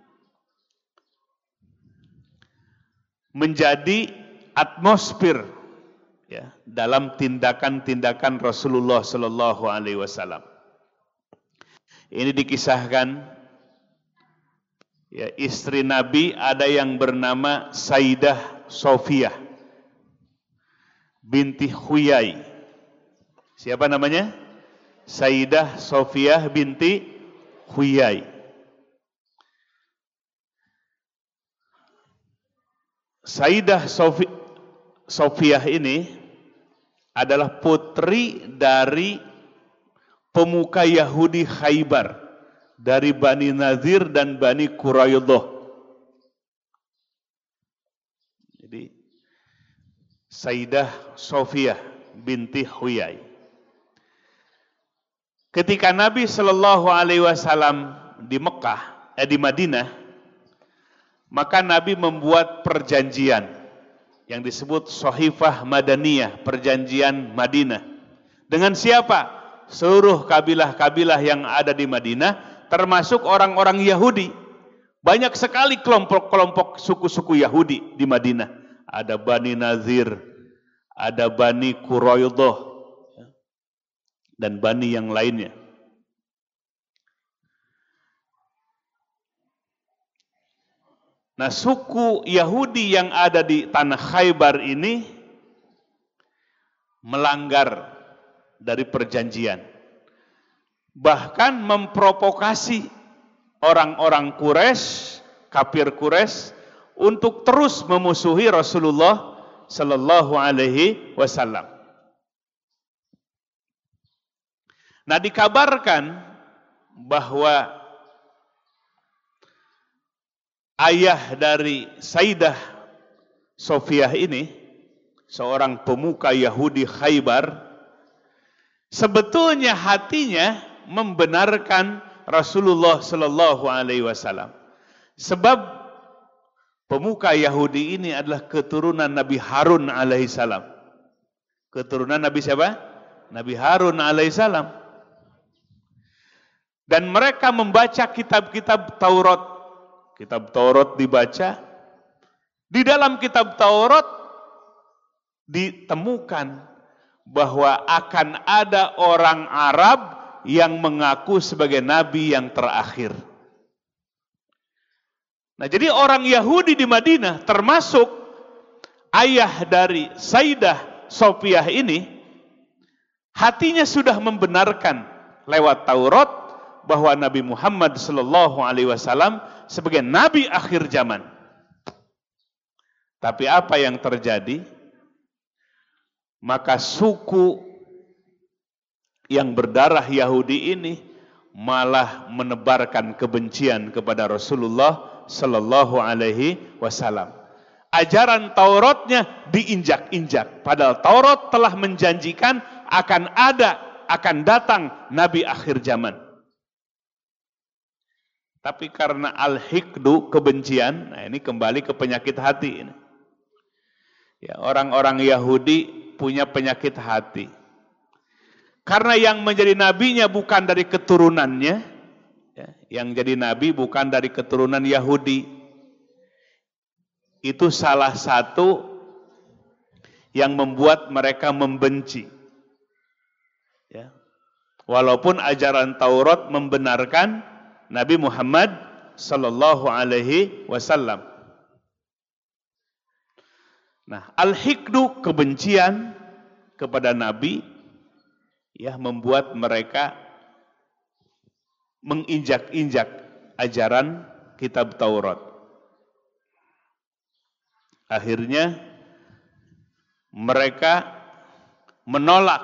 menjadi atmosfer, ya, dalam tindakan-tindakan Rasulullah Sallallahu Alaihi Wasallam. Ini dikisahkan, ya, istri Nabi ada yang bernama Sayyidah Sofiyah binti Huyai. Siapa namanya? Sayyidah Sofiyah binti Huyai. Sayyidah Sofiyah ini adalah putri dari pemuka Yahudi Khaybar, dari Bani Nadir dan Bani Quraidah. Jadi Sayyidah Sofiyah binti Huyai. Ketika Nabi Shallallahu Alaihi Wasallam di Mekah, di Madinah, maka Nabi membuat perjanjian yang disebut Shahifah Madaniyah, perjanjian Madinah. Dengan siapa? Seluruh kabilah-kabilah yang ada di Madinah, termasuk orang-orang Yahudi. Banyak sekali kelompok-kelompok suku-suku Yahudi di Madinah. Ada Bani Nazir, ada Bani Quraidah, dan Bani yang lainnya. Nah, suku Yahudi yang ada di tanah Khaybar ini melanggar dari perjanjian. Bahkan memprovokasi orang-orang Quraisy, kafir Quraisy, untuk terus memusuhi Rasulullah Sallallahu Alaihi Wasallam. Nah, dikabarkan bahwa ayah dari Sayyidah Sofiyah ini, seorang pemuka Yahudi Khaybar, sebetulnya hatinya membenarkan Rasulullah Sallallahu Alaihi Wasallam. Sebab pemuka Yahudi ini adalah keturunan Nabi Harun alaihissalam. Keturunan Nabi siapa? Nabi Harun alaihissalam. Dan mereka membaca kitab-kitab Taurat. Kitab Taurat dibaca. Di dalam kitab Taurat ditemukan bahwa akan ada orang Arab yang mengaku sebagai nabi yang terakhir. Nah, jadi orang Yahudi di Madinah, termasuk ayah dari Sayyidah Sofiyah ini, hatinya sudah membenarkan lewat Taurat bahwa Nabi Muhammad Sallallahu Alaihi Wasallam sebagai nabi akhir zaman. Tapi apa yang terjadi? Maka suku yang berdarah Yahudi ini malah menebarkan kebencian kepada Rasulullah Sallallahu Alaihi Wasallam. Ajaran Tauratnya diinjak-injak. Padahal Taurat telah menjanjikan akan datang Nabi akhir zaman. Tapi karena al-hikdu, kebencian, nah ini kembali ke penyakit hati ini. Ya, orang-orang Yahudi punya penyakit hati. Karena yang menjadi nabinya bukan dari keturunannya, ya, yang jadi nabi bukan dari keturunan Yahudi. Itu salah satu yang membuat mereka membenci. Ya. Walaupun ajaran Taurat membenarkan Nabi Muhammad Sallallahu Alaihi Wasallam. Nah, al-hikdu, kebencian kepada Nabi, ya, membuat mereka menginjak-injak ajaran kitab Taurat. Akhirnya mereka menolak,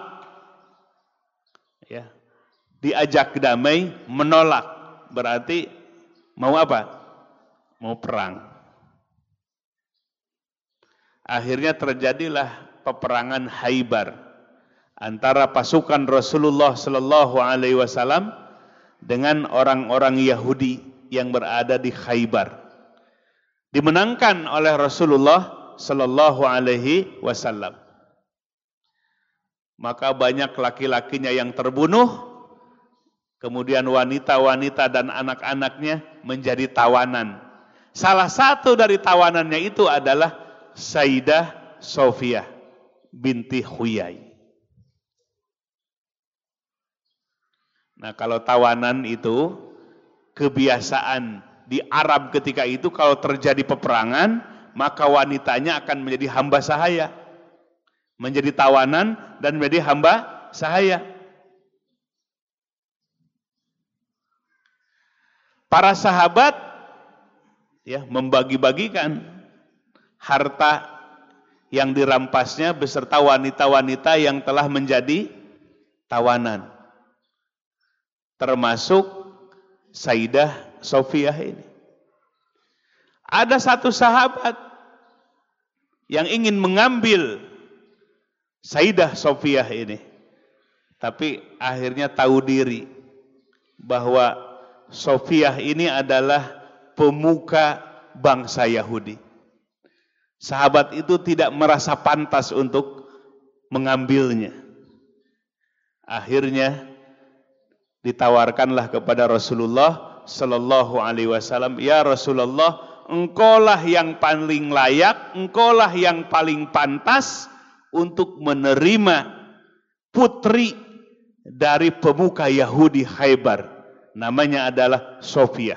ya, diajak damai, menolak, berarti mau apa? Mau perang. Akhirnya terjadilah peperangan Khaybar antara pasukan Rasulullah Sallallahu Alaihi Wasallam dengan orang-orang Yahudi yang berada di Khaybar. Dimenangkan oleh Rasulullah Sallallahu Alaihi Wasallam. Maka banyak laki-lakinya yang terbunuh, kemudian wanita-wanita dan anak-anaknya menjadi tawanan. Salah satu dari tawanannya itu adalah Sayyidah Sofiyah binti Huyai. Nah, kalau tawanan itu kebiasaan di Arab ketika itu, kalau terjadi peperangan, maka wanitanya akan menjadi hamba sahaya, menjadi tawanan dan menjadi hamba sahaya. para sahabat ya membagi-bagikan harta yang dirampasnya beserta wanita-wanita yang telah menjadi tawanan. Termasuk Sayyidah Sofiyah ini. Ada satu sahabat yang ingin mengambil Sayyidah Sofiyah ini. Tapi akhirnya tahu diri bahwa Sofiyah ini adalah pemuka bangsa Yahudi. Sahabat itu tidak merasa pantas untuk mengambilnya. Akhirnya ditawarkanlah kepada Rasulullah sallallahu alaihi wasallam, "Ya Rasulullah, engkaulah yang paling layak, engkaulah yang paling pantas untuk menerima putri dari pemuka Yahudi Khaybar. Namanya adalah Sofiyah."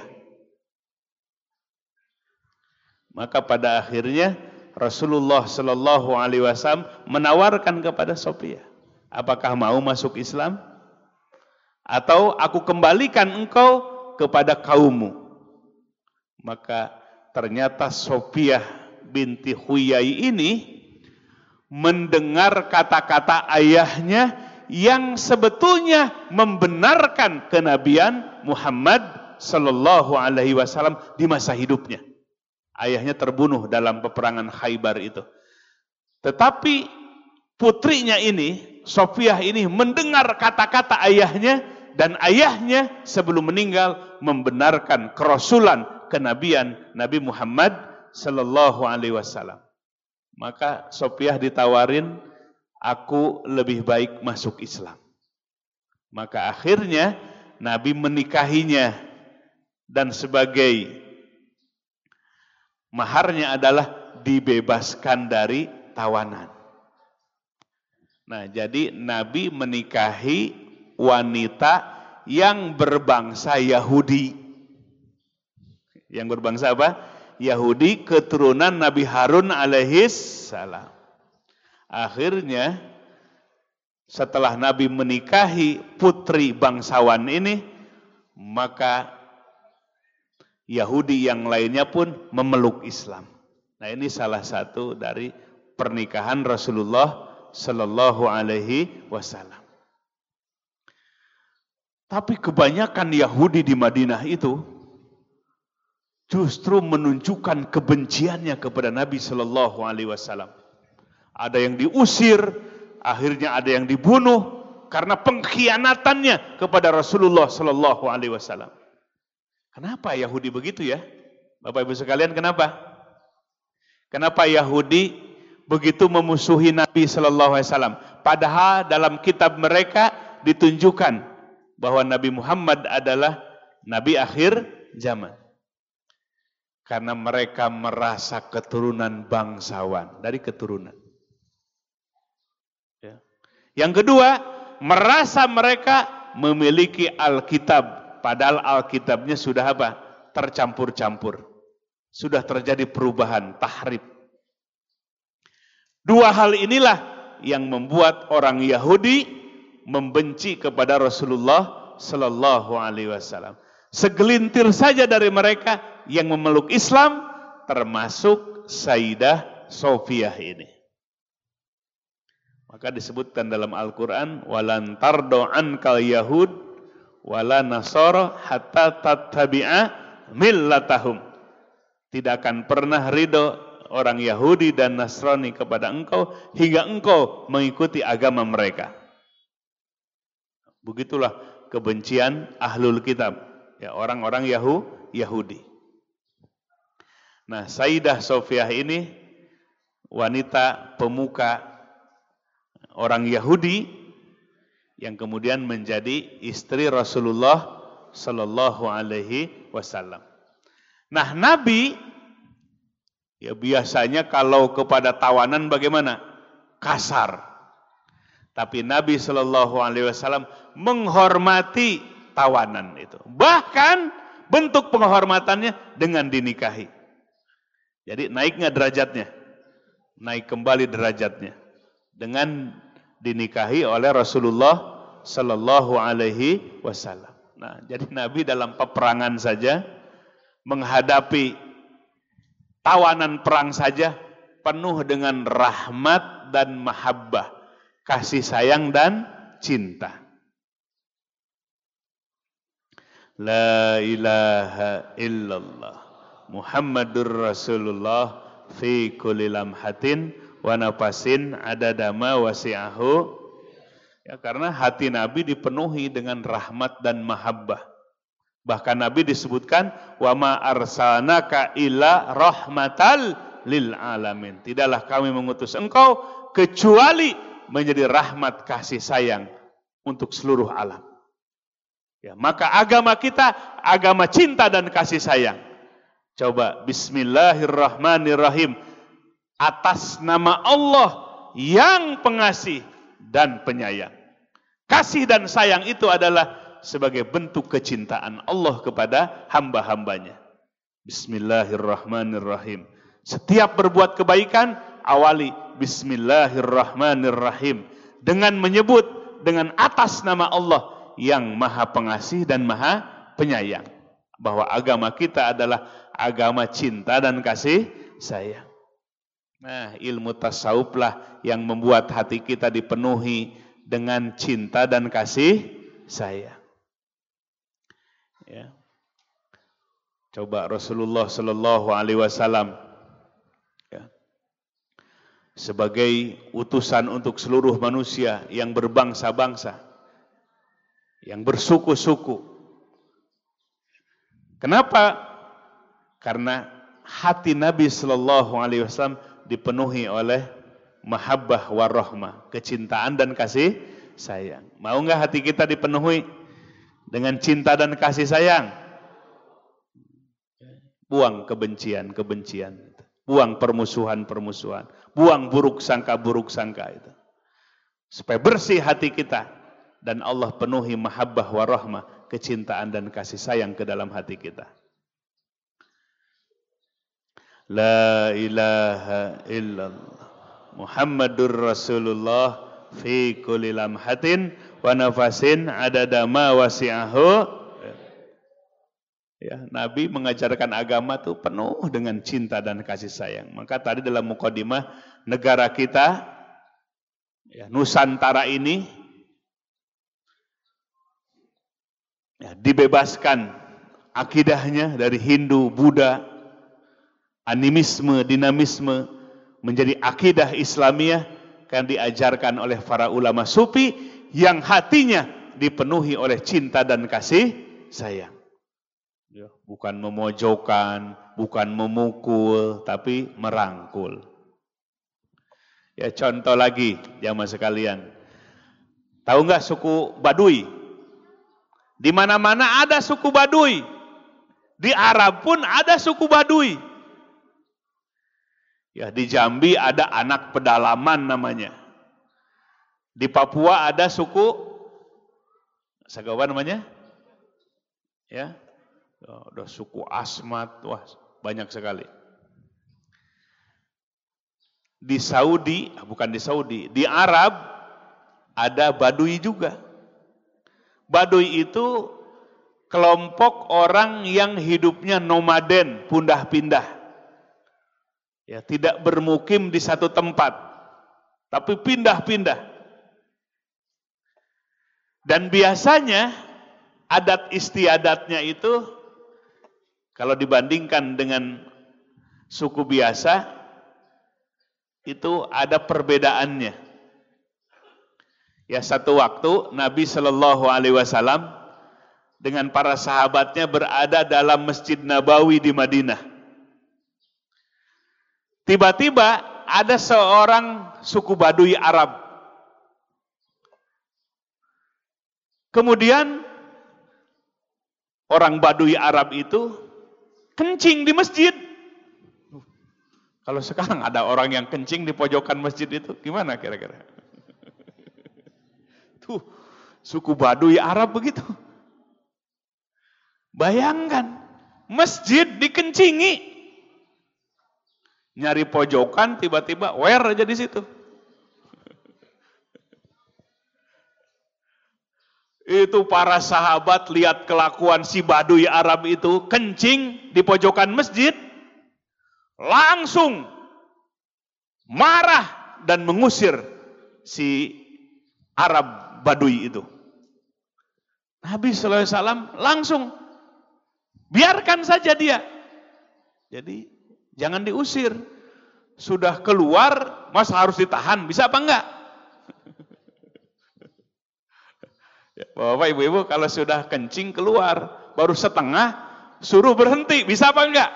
Maka pada akhirnya Rasulullah sallallahu alaihi wasallam menawarkan kepada Sofiyah, "Apakah mau masuk Islam? Atau aku kembalikan engkau kepada kaummu?" Maka ternyata Sofiyah binti Huyai ini mendengar kata-kata ayahnya yang sebetulnya membenarkan kenabian Muhammad sallallahu alaihi wasallam di masa hidupnya. Ayahnya terbunuh dalam peperangan Khaybar itu. Tetapi putrinya ini, Sofiyah ini mendengar kata-kata ayahnya, dan ayahnya sebelum meninggal membenarkan kerasulan kenabian Nabi Muhammad sallallahu alaihi wasallam. Maka Sofiyah ditawarin, "Aku lebih baik masuk Islam." Maka akhirnya Nabi menikahinya, dan sebagai maharnya adalah dibebaskan dari tawanan. Nah, jadi Nabi menikahi wanita yang berbangsa Yahudi. Yang berbangsa apa? Yahudi, keturunan Nabi Harun alaihis salam. Akhirnya setelah Nabi menikahi putri bangsawan ini, maka Yahudi yang lainnya pun memeluk Islam. Nah, ini salah satu dari pernikahan Rasulullah sallallahu alaihi wasallam. Tapi kebanyakan Yahudi di Madinah itu justru menunjukkan kebenciannya kepada Nabi sallallahu alaihi wasallam. Ada yang diusir, akhirnya ada yang dibunuh karena pengkhianatannya kepada Rasulullah sallallahu alaihi wasallam. Kenapa Yahudi begitu ya? Bapak Ibu sekalian, kenapa? Kenapa Yahudi begitu memusuhi Nabi sallallahu alaihi wasallam? Padahal dalam kitab mereka ditunjukkan bahwa Nabi Muhammad adalah nabi akhir zaman. Karena mereka merasa keturunan bangsawan, dari keturunan. Ya. Yang kedua, merasa mereka memiliki Alkitab. Padahal Alkitabnya sudah apa? Tercampur-campur. Sudah terjadi perubahan, tahrif. Dua hal inilah yang membuat orang Yahudi membenci kepada Rasulullah sallallahu alaihi wasallam. Segelintir saja dari mereka yang memeluk Islam, termasuk Sayyidah Sofiyah ini. Maka disebutkan dalam Al-Quran, "Walan tardo ankal yahud wala nasara hatta tattabi'a millatahum." Tidak akan pernah ridho orang Yahudi dan Nasrani kepada engkau hingga engkau mengikuti agama mereka. Begitulah kebencian ahlul kitab, ya, orang-orang Yahudi. Nah, Sayyidah Sofiyah ini wanita pemuka orang Yahudi yang kemudian menjadi istri Rasulullah sallallahu alaihi wasallam. Nah, Nabi ya biasanya kalau kepada tawanan bagaimana? Kasar. Tapi Nabi sallallahu alaihi wasallam menghormati tawanan itu. Bahkan bentuk penghormatannya dengan dinikahi. Jadi naiknya derajatnya. Naik kembali derajatnya dengan dinikahi oleh Rasulullah sallallahu alaihi wasallam. Nah, jadi Nabi dalam peperangan saja, menghadapi tawanan perang saja, penuh dengan rahmat dan mahabbah, kasih sayang dan cinta. La ilaha illallah Muhammadur Rasulullah fi kulli lamhatin wa nafasin adadama wasi'ahu. Ya, karena hati Nabi dipenuhi dengan rahmat dan mahabbah. Bahkan Nabi disebutkan wa ma arsalnaka illa rahmatal lil alamin. Tidaklah kami mengutus engkau kecuali menjadi rahmat kasih sayang untuk seluruh alam. Ya, maka agama kita agama cinta dan kasih sayang. Coba bismillahirrahmanirrahim, atas nama Allah yang pengasih dan penyayang. Kasih dan sayang itu adalah sebagai bentuk kecintaan Allah kepada hamba-hambanya. Bismillahirrahmanirrahim. Setiap berbuat kebaikan awali bismillahirrahmanirrahim, dengan menyebut dengan atas nama Allah yang maha pengasih dan maha penyayang. Bahwa agama kita adalah agama cinta dan kasih sayang. Nah, ilmu tasawuflah yang membuat hati kita dipenuhi dengan cinta dan kasih sayang. Ya. Coba Rasulullah Sallallahu Alaihi Wasallam ya, sebagai utusan untuk seluruh manusia yang berbangsa-bangsa, yang bersuku-suku. Kenapa? Karena hati Nabi Sallallahu Alaihi Wasallam dipenuhi oleh mahabbah warahmah, kecintaan dan kasih sayang. Mau nggak hati kita dipenuhi dengan cinta dan kasih sayang? Buang kebencian-kebencian, buang permusuhan-permusuhan, buang buruk sangka itu. Supaya bersih hati kita dan Allah penuhi mahabbah warahmah, kecintaan dan kasih sayang ke dalam hati kita. La ilaha illallah Muhammadur Rasulullah fi kulli lamhatin wa nafasin adada ma wasi'ahu. Ya, Nabi mengajarkan agama itu penuh dengan cinta dan kasih sayang. Maka tadi dalam mukadimah, negara kita ya, Nusantara ini ya, dibebaskan akidahnya dari Hindu, Buddha, animisme, dinamisme, menjadi akidah Islamiyah yang diajarkan oleh para ulama sufi yang hatinya dipenuhi oleh cinta dan kasih sayang. Ya, bukan memojokkan, bukan memukul, tapi merangkul. Ya, contoh lagi, jamaah sekalian. Tahu nggak suku Baduy? Di mana-mana ada suku Baduy. Di Arab pun ada suku Baduy. Ya, di Jambi ada anak pedalaman namanya. Di Papua ada suku apa namanya? Ya. Ada suku Asmat, wah banyak sekali. Di Saudi, bukan di Saudi, di Arab ada Baduy juga. Baduy itu kelompok orang yang hidupnya nomaden, pindah-pindah. Ya, tidak bermukim di satu tempat, tapi pindah-pindah. Dan biasanya adat istiadatnya itu kalau dibandingkan dengan suku biasa, itu ada perbedaannya. Ya, satu waktu Nabi Shallallahu Alaihi Wasallam dengan para sahabatnya berada dalam Masjid Nabawi di Madinah. Tiba-tiba ada seorang suku Baduy Arab. Kemudian orang Baduy Arab itu kencing di masjid. Kalau sekarang ada orang yang kencing di pojokan masjid itu, gimana kira-kira? Tuh, suku Baduy Arab begitu. Bayangkan, masjid dikencingi. Nyari pojokan, tiba-tiba wer aja di situ. Itu para sahabat lihat kelakuan si Baduy Arab itu kencing di pojokan masjid, langsung marah dan mengusir si Arab Baduy itu. Nabi sallallahu alaihi wasallam langsung biarkan saja dia. Jadi jangan diusir. Sudah keluar, masa harus ditahan? Bisa apa enggak? Bapak ibu-ibu kalau sudah kencing keluar, baru setengah, suruh berhenti. Bisa apa enggak?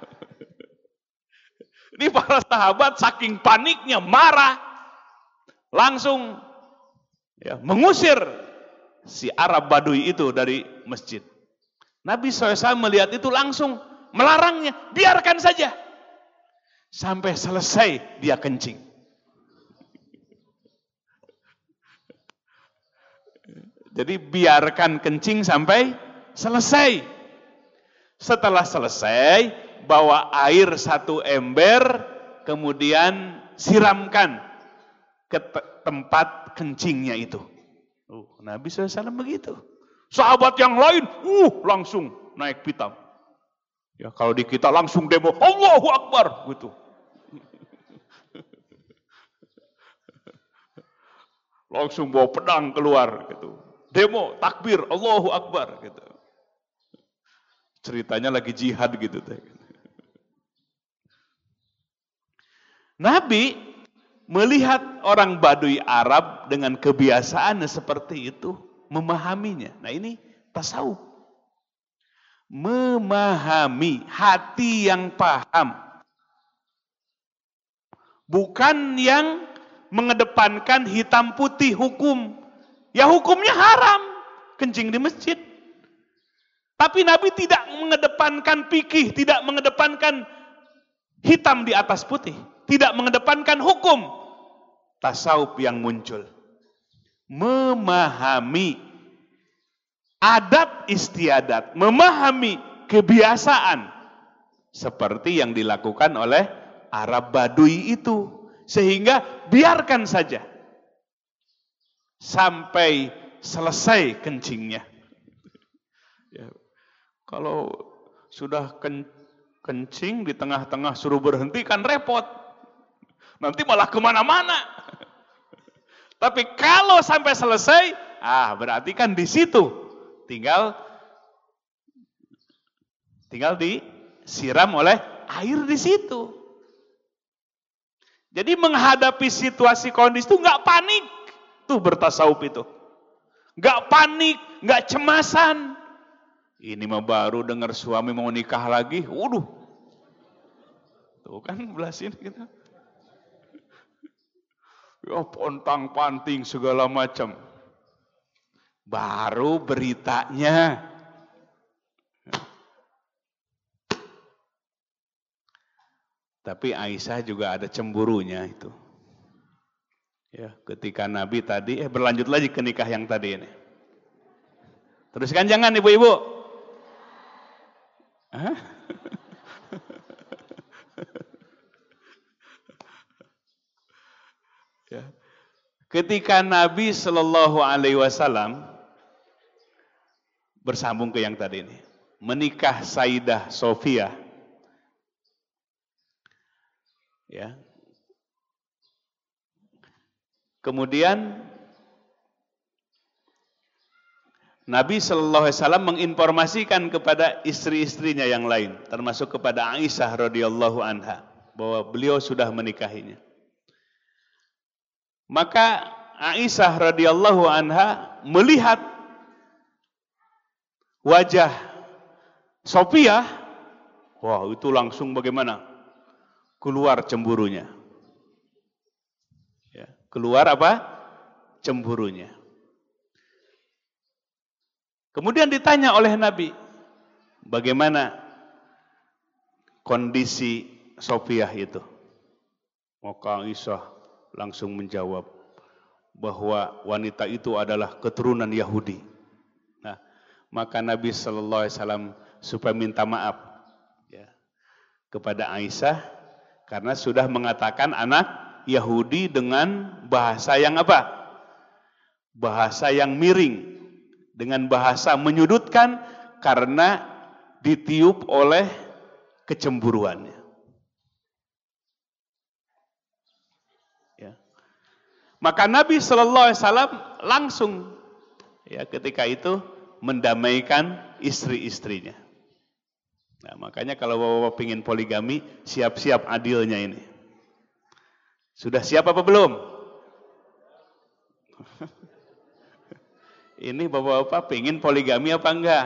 Ini para sahabat saking paniknya, marah. Langsung mengusir si Arab Baduy itu dari masjid. Nabi SAW melihat itu langsung melarangnya, biarkan saja. Sampai selesai dia kencing. Jadi biarkan kencing sampai selesai. Setelah selesai, bawa air 1 ember, kemudian siramkan ke tempat kencingnya itu. Nabi SAW begitu. Sahabat yang lain, langsung naik pitam. Ya, kalau di kita langsung demo, Allahu Akbar, gitu. Langsung bawa pedang keluar, gitu. Demo, takbir, Allahu Akbar, gitu. Ceritanya lagi jihad, gitu. Nabi melihat orang Baduy Arab dengan kebiasaannya seperti itu, memahaminya. Nah ini tasawuf. Memahami, hati yang paham. Bukan yang mengedepankan hitam putih hukum. Ya hukumnya haram, kencing di masjid. Tapi Nabi tidak mengedepankan fikih, tidak mengedepankan hitam di atas putih. Tidak mengedepankan hukum. Tasawuf yang muncul. Memahami adat istiadat, memahami kebiasaan seperti yang dilakukan oleh Arab Baduy itu, sehingga biarkan saja sampai selesai kencingnya. Ya, kalau sudah kencing di tengah-tengah suruh berhenti kan repot, nanti malah kemana-mana. Tapi kalau sampai selesai, berarti kan di situ. Tinggal disiram oleh air di situ. Jadi menghadapi situasi kondisi itu nggak panik, tuh bertasawuf itu, nggak panik, nggak cemasan. Ini mah baru dengar suami mau nikah lagi, tuh kan belah sini gitu. Ya pontang panting segala macam. Baru beritanya. Tapi Aisyah juga ada cemburunya itu. Ya, ketika Nabi tadi, berlanjut lagi ke nikah yang tadi ini. Teruskan jangan ibu-ibu. Ya. Ketika Nabi Shallallahu Alaihi Wasallam bersambung ke yang tadi ini, menikah Sayyidah Sofia, ya. Kemudian Nabi Shallallahu Alaihi Wasallam menginformasikan kepada istri-istrinya yang lain, termasuk kepada Aisyah radhiyallahu anha, bahwa beliau sudah menikahinya. Maka Aisyah radhiyallahu anha melihat wajah Sofia, itu langsung bagaimana? Keluar cemburunya. Ya, keluar apa? Cemburunya. Kemudian ditanya oleh Nabi, bagaimana kondisi Sofia itu? Maka Aisyah langsung menjawab bahwa wanita itu adalah keturunan Yahudi. Nah, maka Nabi Sallallahu Alaihi Wasallam supaya minta maaf ya, kepada Aisyah karena sudah mengatakan anak Yahudi dengan bahasa yang apa? Bahasa yang miring, dengan bahasa menyudutkan karena ditiup oleh kecemburuannya. Ya. Maka Nabi Shallallahu Alaihi Wasallam langsung ya ketika itu mendamaikan istri-istrinya. Nah, makanya kalau bapak ingin poligami, siap-siap adilnya ini. Sudah siap apa belum? Ini bapak-bapak pengen poligami apa enggak?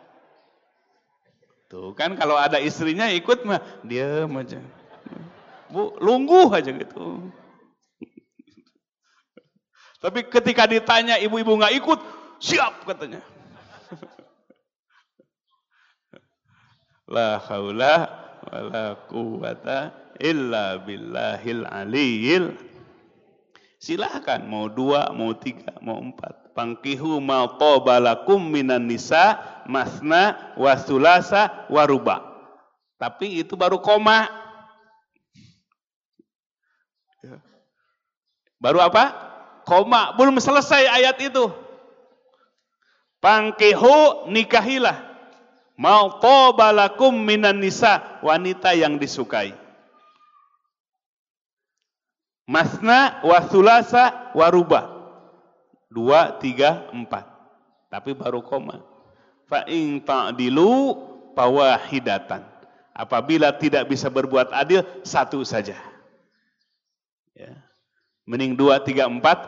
Tuh kan kalau ada istrinya ikut mah diam aja. Bu, lungguh aja gitu. Tapi ketika ditanya ibu-ibu nggak ikut, siap katanya. La haula wala quwata illa billahil aliyil. Silahkan mau 2, mau 3, mau 4. Pangkihu ma tabalakum minan nisa masna wa sulasa wa ruba. Tapi itu baru koma. Baru apa? Koma. Belum selesai ayat itu. Pangkihu nikahilah ma tabalakum minan nisa, wanita yang disukai. Masna wa sulasa wa ruba. 2, 3, 4. Tapi baru koma. Fa in ta'dilu fawahidatan. Apabila tidak bisa berbuat adil, 1 saja. Ya. Mending 2, 3, 4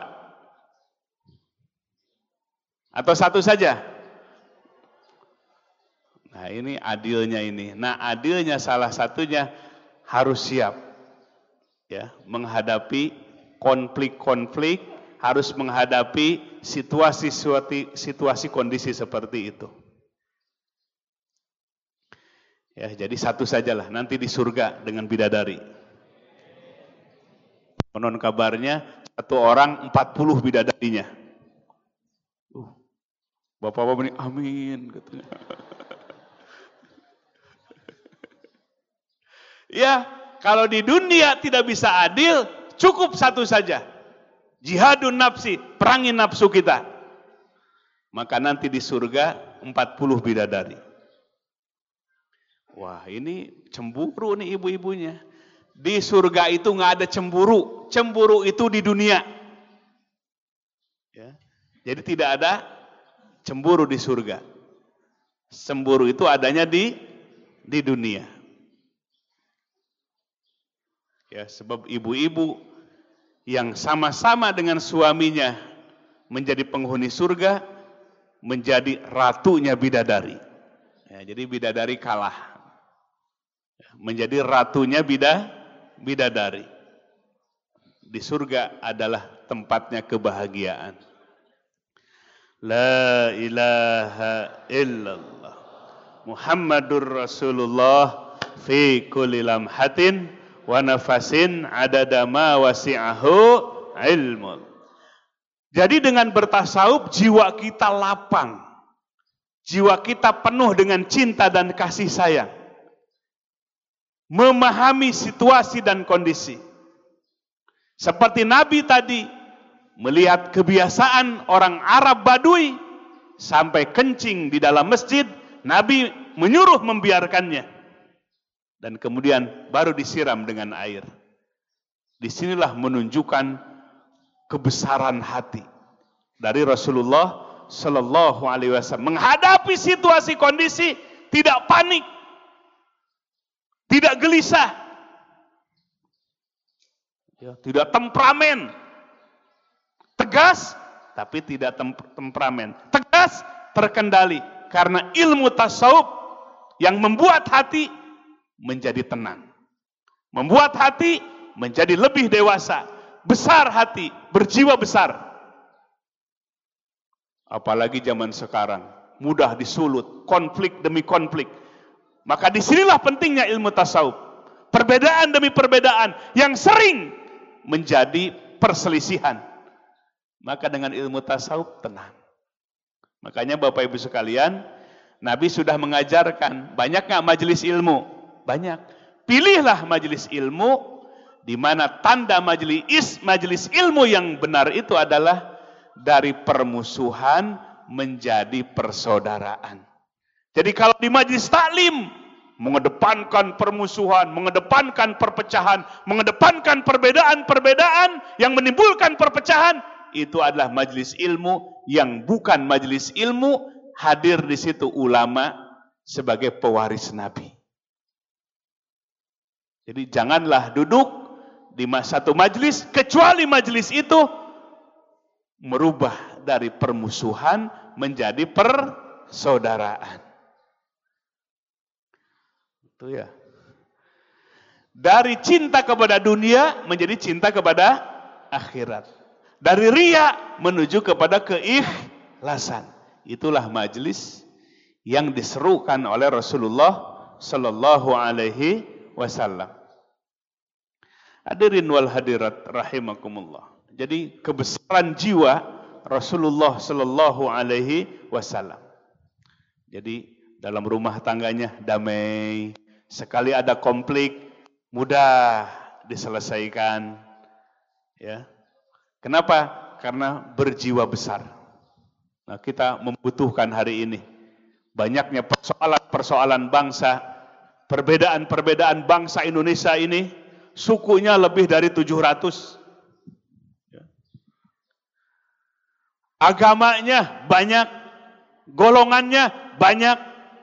atau 1 saja. Nah, ini adilnya ini. Nah, adilnya salah satunya harus siap ya, menghadapi konflik-konflik, harus menghadapi situasi kondisi seperti itu. Ya, jadi 1 sajalah nanti di surga dengan bidadari. Konon kabarnya 1 orang 40 bidadarinya. Bapak-bapak ini amin katanya. Ya, kalau di dunia tidak bisa adil, cukup 1 saja. Jihadun nafsi, perangi nafsu kita. Maka nanti di surga 40 bidadari. Wah, ini cemburu nih ibu-ibunya. Di surga itu nggak ada cemburu. Cemburu itu di dunia. Ya. Jadi tidak ada cemburu di surga. Cemburu itu adanya di dunia. Ya, sebab ibu-ibu yang sama-sama dengan suaminya menjadi penghuni surga, menjadi ratunya bidadari. Ya, jadi bidadari kalah. Menjadi ratunya bidadari. Di surga adalah tempatnya kebahagiaan. La ilaha illallah Muhammadur Rasulullah fi kulli lamhatin wa nafasin adada ma wasi'ahu ilmu. Jadi dengan bertasawuf jiwa kita lapang. Jiwa kita penuh dengan cinta dan kasih sayang. Memahami situasi dan kondisi. Seperti Nabi tadi melihat kebiasaan orang Arab Badui sampai kencing di dalam masjid, Nabi menyuruh membiarkannya. Dan kemudian baru disiram dengan air. Disinilah menunjukkan kebesaran hati dari Rasulullah Sallallahu Alaihi Wasallam menghadapi situasi kondisi tidak panik, tidak gelisah, ya, tidak temperamen, tegas tapi tidak temperamen, tegas terkendali karena ilmu tasawuf yang membuat hati menjadi tenang, membuat hati menjadi lebih dewasa, besar hati, berjiwa besar. Apalagi zaman sekarang, mudah disulut, konflik demi konflik. Maka disinilah pentingnya ilmu tasawuf. Perbedaan demi perbedaan yang sering menjadi perselisihan. Maka dengan ilmu tasawuf tenang. Makanya Bapak Ibu sekalian, Nabi sudah mengajarkan, banyak nggak majelis ilmu? Banyak. Pilihlah majelis ilmu di mana tanda majelis ilmu yang benar itu adalah dari permusuhan menjadi persaudaraan. Jadi kalau di majelis taklim mengedepankan permusuhan, mengedepankan perpecahan, mengedepankan perbedaan-perbedaan yang menimbulkan perpecahan, itu adalah majelis ilmu. Yang bukan majelis ilmu, hadir di situ ulama sebagai pewaris Nabi. Jadi janganlah duduk di satu majelis kecuali majelis itu merubah dari permusuhan menjadi persaudaraan. Itu ya. Dari cinta kepada dunia menjadi cinta kepada akhirat. Dari riya menuju kepada keikhlasan. Itulah majelis yang diserukan oleh Rasulullah sallallahu alaihi wasallam. Hadirin wal hadirat rahimakumullah. Jadi kebesaran jiwa Rasulullah sallallahu alaihi wasallam. Jadi dalam rumah tangganya damai, sekali ada konflik mudah diselesaikan. Ya. Kenapa? Karena berjiwa besar. Nah, kita membutuhkan hari ini banyaknya persoalan-persoalan bangsa, perbedaan-perbedaan bangsa Indonesia ini, sukunya lebih dari 700. Agamanya banyak, golongannya banyak.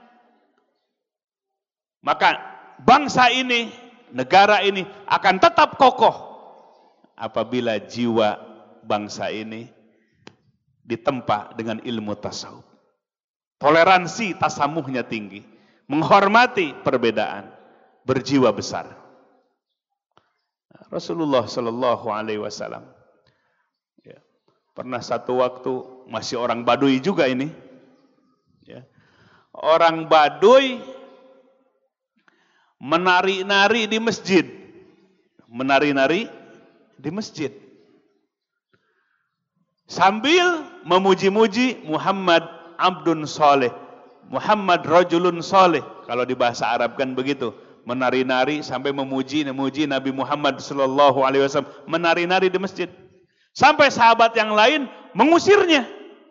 Maka bangsa ini, negara ini akan tetap kokoh apabila jiwa bangsa ini ditempa dengan ilmu tasawuf. Toleransi tasamuhnya tinggi, menghormati perbedaan, berjiwa besar. Rasulullah sallallahu alaihi wasallam pernah satu waktu, masih orang Baduy juga ini, orang Baduy menari-nari di masjid, menari-nari di masjid, sambil memuji-muji Muhammad Abdun Soleh, Muhammad Rajulun Soleh. Kalau di bahasa Arab kan begitu, menari-nari sampai memuji Nabi Muhammad sallallahu alaihi wasallam, menari-nari di masjid. Sampai sahabat yang lain mengusirnya.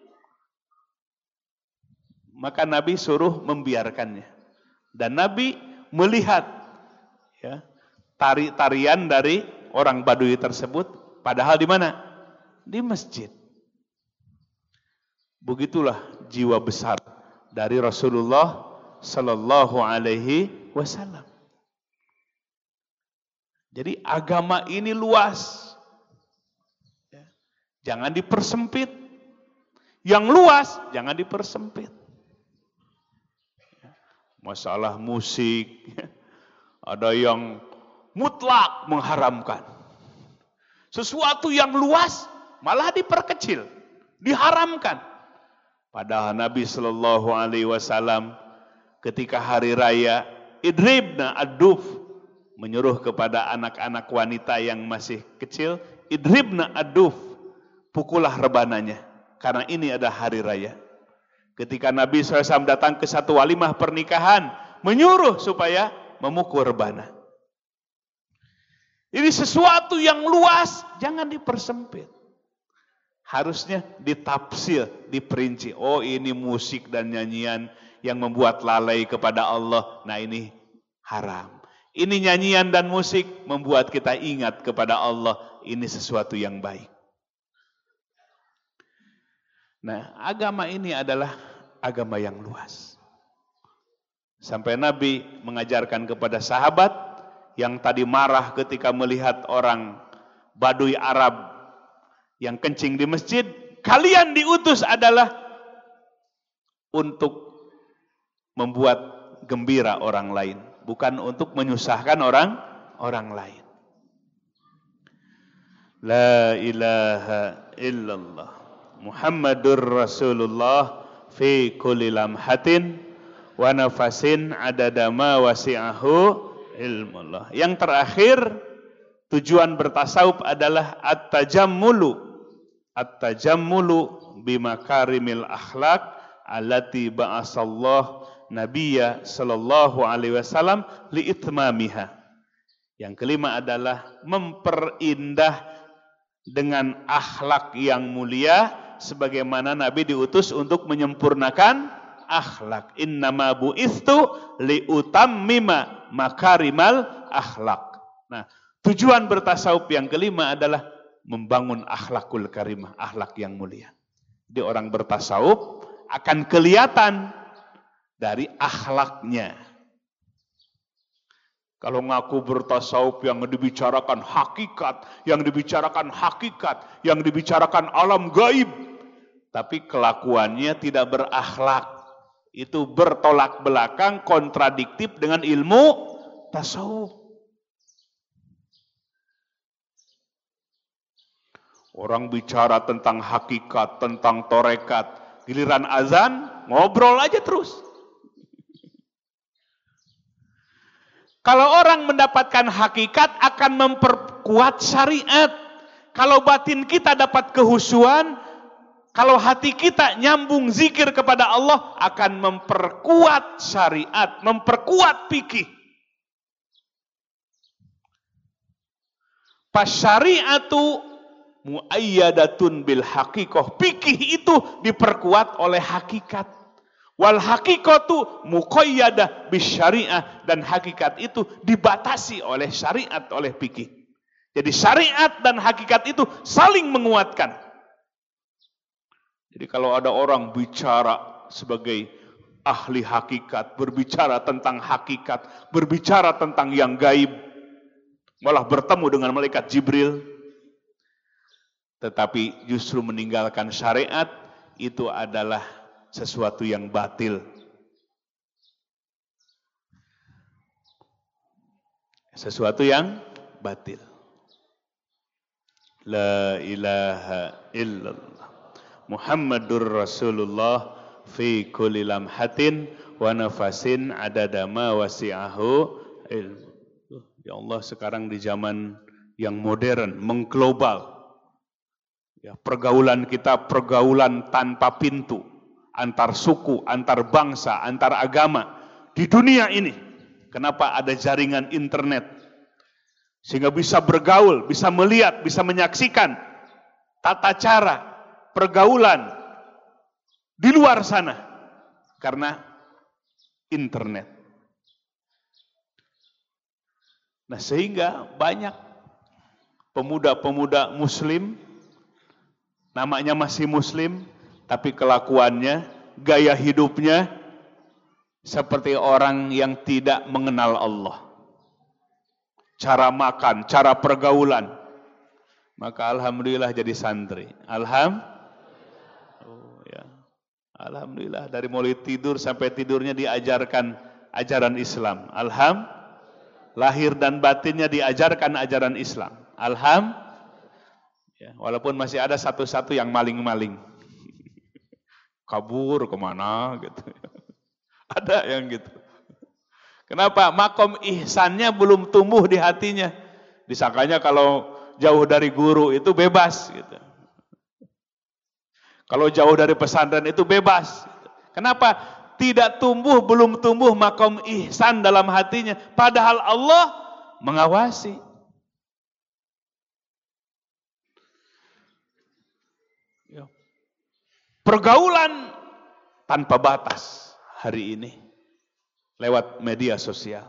Maka Nabi suruh membiarkannya. Dan Nabi melihat tari-tarian dari orang Baduy tersebut, padahal di mana? Di masjid. Begitulah jiwa besar dari Rasulullah sallallahu alaihi wasallam. Jadi agama ini luas. Jangan dipersempit. Yang luas jangan dipersempit. Masalah musik, ada yang mutlak mengharamkan. Sesuatu yang luas malah diperkecil, diharamkan. Padahal Nabi sallallahu alaihi wasallam ketika hari raya idribna ad-duf, menyuruh kepada anak-anak wanita yang masih kecil, idribna ad-duf, pukullah rebananya, karena ini ada hari raya. Ketika Nabi SAW datang ke satu walimah pernikahan, menyuruh supaya memukul rebana. Ini sesuatu yang luas, jangan dipersempit. Harusnya ditafsir, diperinci. Oh, ini musik dan nyanyian yang membuat lalai kepada Allah. Nah, ini haram. Ini nyanyian dan musik membuat kita ingat kepada Allah. Ini sesuatu yang baik. Nah, agama ini adalah agama yang luas. Sampai Nabi mengajarkan kepada sahabat yang tadi marah ketika melihat orang Baduy Arab yang kencing di masjid, kalian diutus adalah untuk membuat gembira orang lain, bukan untuk menyusahkan orang lain. La ilaha illallah Muhammadur Rasulullah fi kulli lamhatin wa nafasin adada ma wasi'ahu ilmullah. Yang terakhir, tujuan bertasawuf adalah at-tajammulu bimakarimil akhlak allati ba'asallah nabiyya sallallahu alaihi wasallam liitmamiha. Yang kelima adalah memperindah dengan akhlak yang mulia sebagaimana Nabi diutus untuk menyempurnakan akhlak. Innama bu'istu liutammima makarimal akhlak. Nah, tujuan bertasawuf yang kelima adalah membangun akhlakul karimah, akhlak yang mulia. Jadi orang bertasawuf akan kelihatan dari akhlaknya. Kalau ngaku bertasawuf yang dibicarakan hakikat, yang dibicarakan alam gaib, tapi kelakuannya tidak berakhlak, itu bertolak belakang, kontradiktif dengan ilmu tasawuf. Orang bicara tentang hakikat, tentang torekat, giliran azan ngobrol aja terus. Kalau orang mendapatkan hakikat akan memperkuat syariat. Kalau batin kita dapat kehusuan, kalau hati kita nyambung zikir kepada Allah, akan memperkuat syariat, memperkuat fikih. Fasyari'atu muayyadatun bil haqiqah. Fikih itu diperkuat oleh hakikat. Wal haqiqatu muqayyadah bis syariah, dan hakikat itu dibatasi oleh syariat, oleh fikih. Jadi syariat dan hakikat itu saling menguatkan. Jadi kalau ada orang bicara sebagai ahli hakikat, berbicara tentang hakikat, berbicara tentang yang gaib, malah bertemu dengan malaikat Jibril, tetapi justru meninggalkan syariat, itu adalah sesuatu yang batil. Sesuatu yang batil. La ilaha illallah Muhammadur Rasulullah fi kulli lamhatin wa nafasin adada ma wasi'ahu ilmu. Ya Allah, sekarang di zaman yang modern, mengglobal. Ya, pergaulan kita pergaulan tanpa pintu. Antar suku, antar bangsa, antar agama di dunia ini. Kenapa ada jaringan internet? Sehingga bisa bergaul, bisa melihat, bisa menyaksikan tata cara pergaulan di luar sana karena internet. Nah, sehingga banyak pemuda-pemuda muslim, namanya masih muslim, tapi kelakuannya, gaya hidupnya seperti orang yang tidak mengenal Allah. Cara makan, cara pergaulan. Maka alhamdulillah jadi santri. Alhamdulillah dari mulai tidur sampai tidurnya diajarkan ajaran Islam. Lahir dan batinnya diajarkan ajaran Islam. Ya, walaupun masih ada satu-satu yang maling-maling. Kabur kemana gitu. Ada yang gitu. Kenapa? Makom ihsannya belum tumbuh di hatinya. Disangkanya kalau jauh dari guru itu bebas gitu. Kalau jauh dari pesantren itu bebas. Kenapa? Tidak tumbuh, belum tumbuh makom ihsan dalam hatinya. Padahal Allah mengawasi. Pergaulan tanpa batas hari ini lewat media sosial.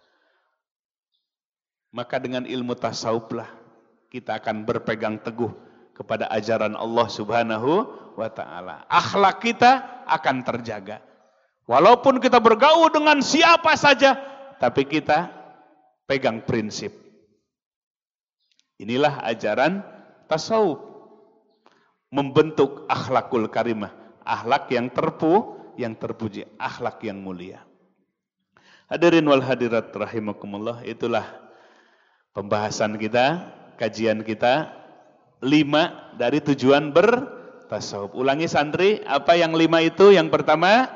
Maka dengan ilmu tasawuflah kita akan berpegang teguh kepada ajaran Allah Subhanahu wa ta'ala. Akhlak kita akan terjaga. Walaupun kita bergaul dengan siapa saja, tapi kita pegang prinsip. Inilah ajaran tasawuf. Membentuk akhlakul karimah, akhlak yang terpuji, akhlak yang mulia. Hadirin wal hadirat rahimakumullah, itulah pembahasan kita, kajian kita 5 dari tujuan bertasawuf. Ulangi santri, apa yang 5 itu? Yang pertama,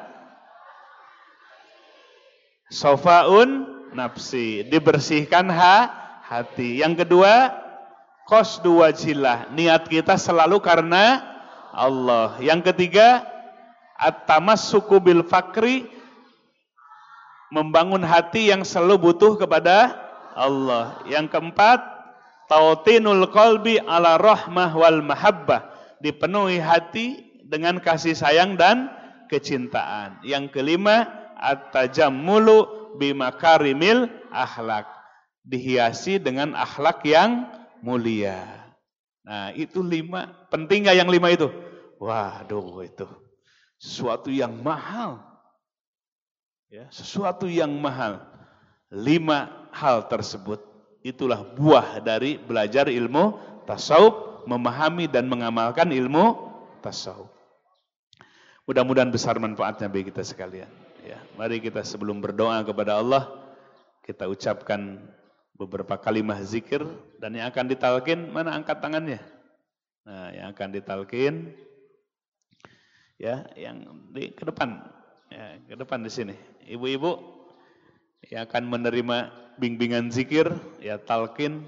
sofaun nafsi, dibersihkan hati. Yang kedua, qasdu wajhillah, niat kita selalu karena Allah. Yang ketiga, at-tamassuku bil fakri, membangun hati yang selalu butuh kepada Allah. Yang keempat, tautinul qalbi ala rahmah wal mahabbah, dipenuhi hati dengan kasih sayang dan kecintaan. Yang kelima, at-tajammulu bimakarimil akhlak, dihiasi dengan akhlak yang mulia. Nah, itu 5. Penting nggak yang 5 itu? Waduh, itu sesuatu yang mahal. Ya, sesuatu yang mahal. 5 hal tersebut itulah buah dari belajar ilmu tasawuf, memahami dan mengamalkan ilmu tasawuf. Mudah-mudahan besar manfaatnya bagi kita sekalian. Ya, mari kita sebelum berdoa kepada Allah, kita ucapkan beberapa kalimat zikir, dan yang akan ditalkin, mana angkat tangannya? Nah, yang akan ditalkin, ya, yang di ke depan, ya, ke depan di sini. Ibu-ibu yang akan menerima bimbingan zikir, ya, talkin.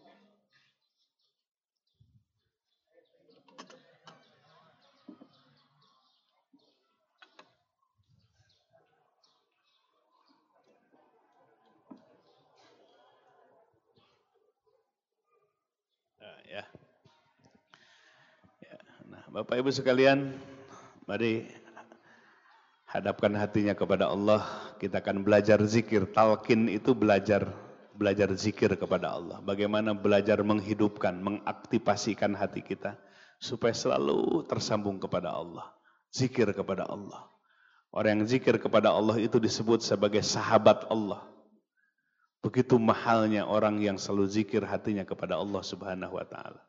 Ya. Nah, Bapak Ibu sekalian, mari hadapkan hatinya kepada Allah. Kita akan belajar zikir. Talqin itu belajar zikir kepada Allah. Bagaimana belajar menghidupkan, mengaktifasikan hati kita supaya selalu tersambung kepada Allah. Zikir kepada Allah. Orang yang zikir kepada Allah itu disebut sebagai sahabat Allah. Begitu mahalnya orang yang selalu zikir hatinya kepada Allah Subhanahu wa taala.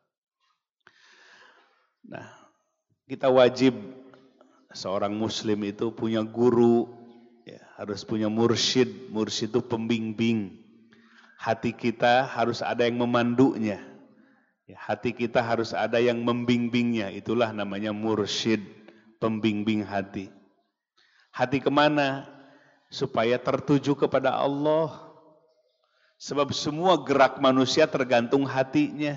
Nah, kita wajib, seorang muslim itu punya guru, ya, harus punya mursyid. Mursyid itu pembimbing. Hati kita harus ada yang memandunya. Ya, hati kita harus ada yang membimbingnya. Itulah namanya mursyid, pembimbing hati. Hati kemana? Supaya tertuju kepada Allah. Sebab semua gerak manusia tergantung hatinya.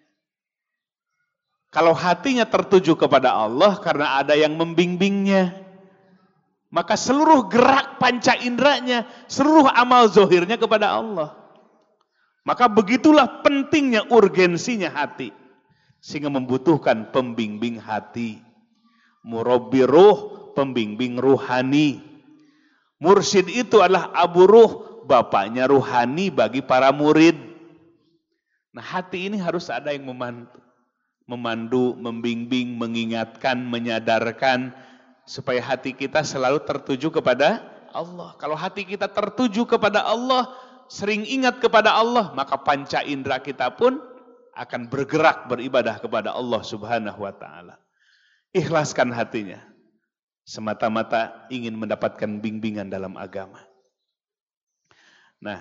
Kalau hatinya tertuju kepada Allah karena ada yang membimbingnya, maka seluruh gerak panca inderanya, seluruh amal zohirnya kepada Allah. Maka begitulah pentingnya, urgensinya hati, sehingga membutuhkan pembimbing hati. Murabbi ruh, pembimbing ruhani. Mursyid itu adalah abu ruh, bapaknya ruhani bagi para murid. Nah, hati ini harus ada yang memandu, membimbing, mengingatkan, menyadarkan, supaya hati kita selalu tertuju kepada Allah. Kalau hati kita tertuju kepada Allah, sering ingat kepada Allah, maka panca indera kita pun akan bergerak beribadah kepada Allah Subhanahu wa taala. Ikhlaskan hatinya, semata-mata ingin mendapatkan bimbingan dalam agama. Nah,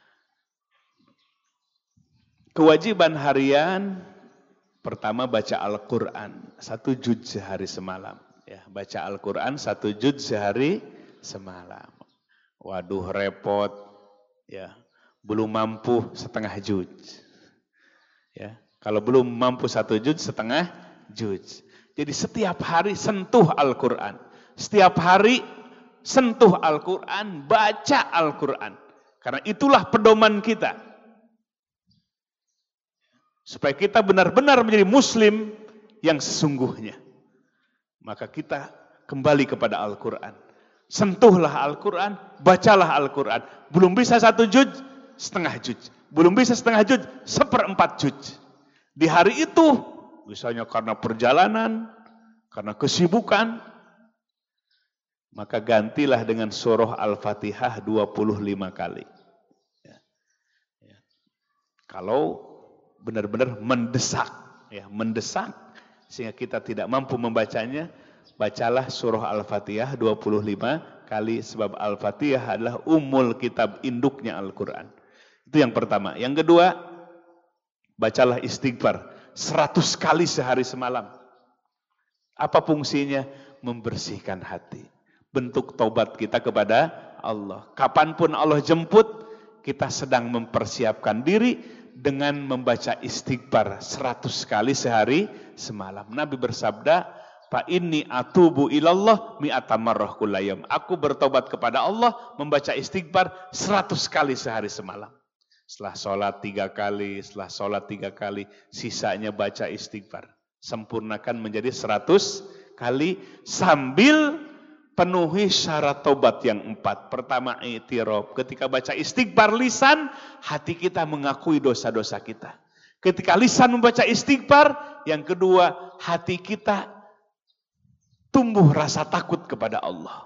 kewajiban harian pertama baca Al-Quran 1 juz sehari semalam. Ya, baca Al-Quran 1 juz sehari semalam. Waduh, repot. Ya, belum mampu setengah juz. Ya, kalau belum mampu 1 juz, setengah juz. Jadi setiap hari sentuh Al-Quran. Setiap hari sentuh Al-Quran, baca Al-Quran. Karena itulah pedoman kita. Supaya kita benar-benar menjadi muslim yang sesungguhnya. Maka kita kembali kepada Al-Quran. Sentuhlah Al-Quran, bacalah Al-Quran. Belum bisa 1 juz, setengah juz. Belum bisa setengah juz, 1/4 juz. Di hari itu, misalnya karena perjalanan, karena kesibukan, maka gantilah dengan surah Al-Fatihah 25 kali. Kalau benar-benar mendesak, ya, mendesak sehingga kita tidak mampu membacanya, bacalah surah Al-Fatihah 25 kali, sebab Al-Fatihah adalah ummul kitab, induknya Al-Quran. Itu yang pertama. Yang kedua, bacalah istighfar 100 kali sehari semalam. Apa fungsinya? Membersihkan hati. Bentuk taubat kita kepada Allah. Kapanpun Allah jemput, kita sedang mempersiapkan diri dengan membaca istighfar 100 kali sehari semalam. Nabi bersabda, fa inni atubu ilallah mi'ata marrah kullayam. Aku bertobat kepada Allah membaca istighfar 100 kali sehari semalam. Setelah sholat 3 kali, setelah sholat 3 kali, sisanya baca istighfar. Sempurnakan menjadi 100 kali sambil penuhi syarat tobat yang 4. Pertama, i'tiraf. Ketika baca istighfar lisan, hati kita mengakui dosa-dosa kita. Ketika lisan membaca istighfar, yang kedua, hati kita tumbuh rasa takut kepada Allah.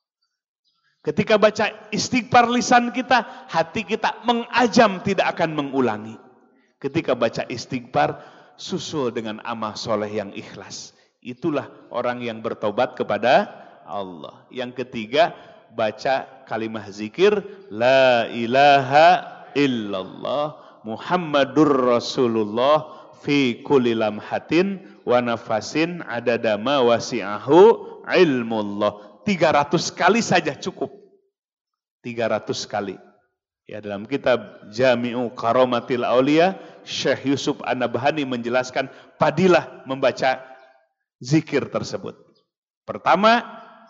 Ketika baca istighfar lisan kita, hati kita mengajam tidak akan mengulangi. Ketika baca istighfar, susul dengan amal soleh yang ikhlas. Itulah orang yang bertobat kepada Allah. Yang ketiga, baca kalimah zikir la ilaha illallah Muhammadur Rasulullah fi kulli lamhatin wa nafasin adada ma wasi'ahu ilmullah. 300 kali saja cukup. 300 kali. Ya, dalam kitab Jami'u Karamatil Aulia, Syekh Yusuf An-Nabhani menjelaskan fadilah membaca zikir tersebut. Pertama,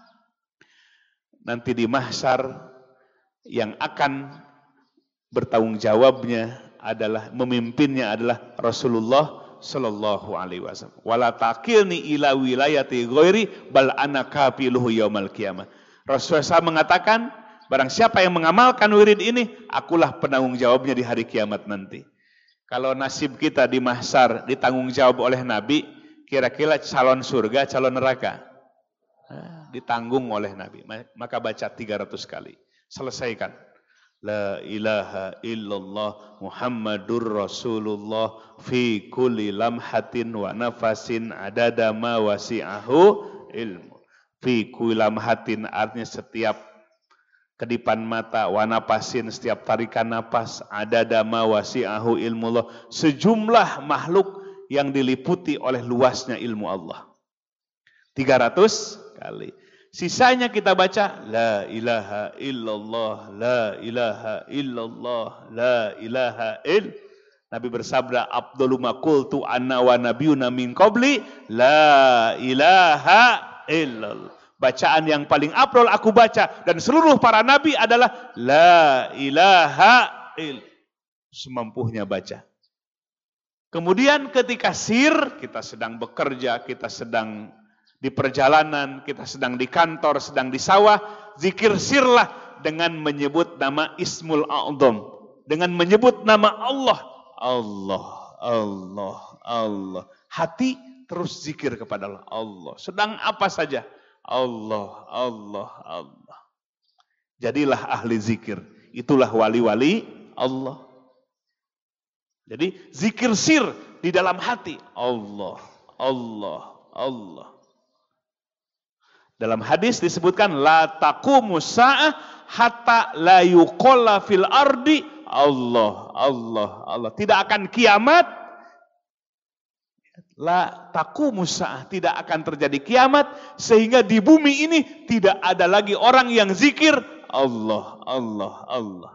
nanti di mahsyar yang akan bertanggung jawabnya adalah, memimpinnya adalah Rasulullah sallallahu alaihi wasallam. Wala taqilni ila wilayati ghairi bal ana kafiluhu yaumal qiyamah. Rasulullah SAW mengatakan, barang siapa yang mengamalkan wirid ini, akulah penanggung jawabnya di hari kiamat nanti. Kalau nasib kita di mahsyar ditanggung jawab oleh Nabi, kira-kira calon surga, calon neraka? Ditanggung oleh Nabi. Maka baca 300 kali. Selesaikan. La ilaha illallah Muhammadur Rasulullah fi kulli lamhatin wa nafasin adada ma wasi'ahu ilmu. Fi kulli lamhatin artinya setiap kedipan mata, wa nafasin setiap tarikan napas, adada ma wasi'ahu ilmullah, sejumlah makhluk yang diliputi oleh luasnya ilmu Allah. 300 kali. Sisanya kita baca la ilaha illallah, la ilaha illallah, la ilaha ill. Nabi bersabda, afdalu ma qultu anna wa nabiyyuna min qabli, la ilaha illallah. Bacaan yang paling afdal aku baca dan seluruh para nabi adalah la ilaha illallah. Semampunya baca. Kemudian ketika sir, kita sedang bekerja, kita sedang di perjalanan, kita sedang di kantor, sedang di sawah, zikir sirlah dengan menyebut nama Ismul A'zam, dengan menyebut nama Allah. Allah, Allah, Allah. Hati terus zikir kepada Allah. Allah. Sedang apa saja. Allah, Allah, Allah. Jadilah ahli zikir. Itulah wali-wali Allah. Jadi zikir sir di dalam hati. Allah, Allah, Allah. Dalam hadis disebutkan la taqumus sa'ah hatta la yuqalla fil ardi Allah, Allah, Allah. Tidak akan kiamat. La taqumus sa'ah, tidak akan terjadi kiamat sehingga di bumi ini tidak ada lagi orang yang zikir Allah, Allah, Allah.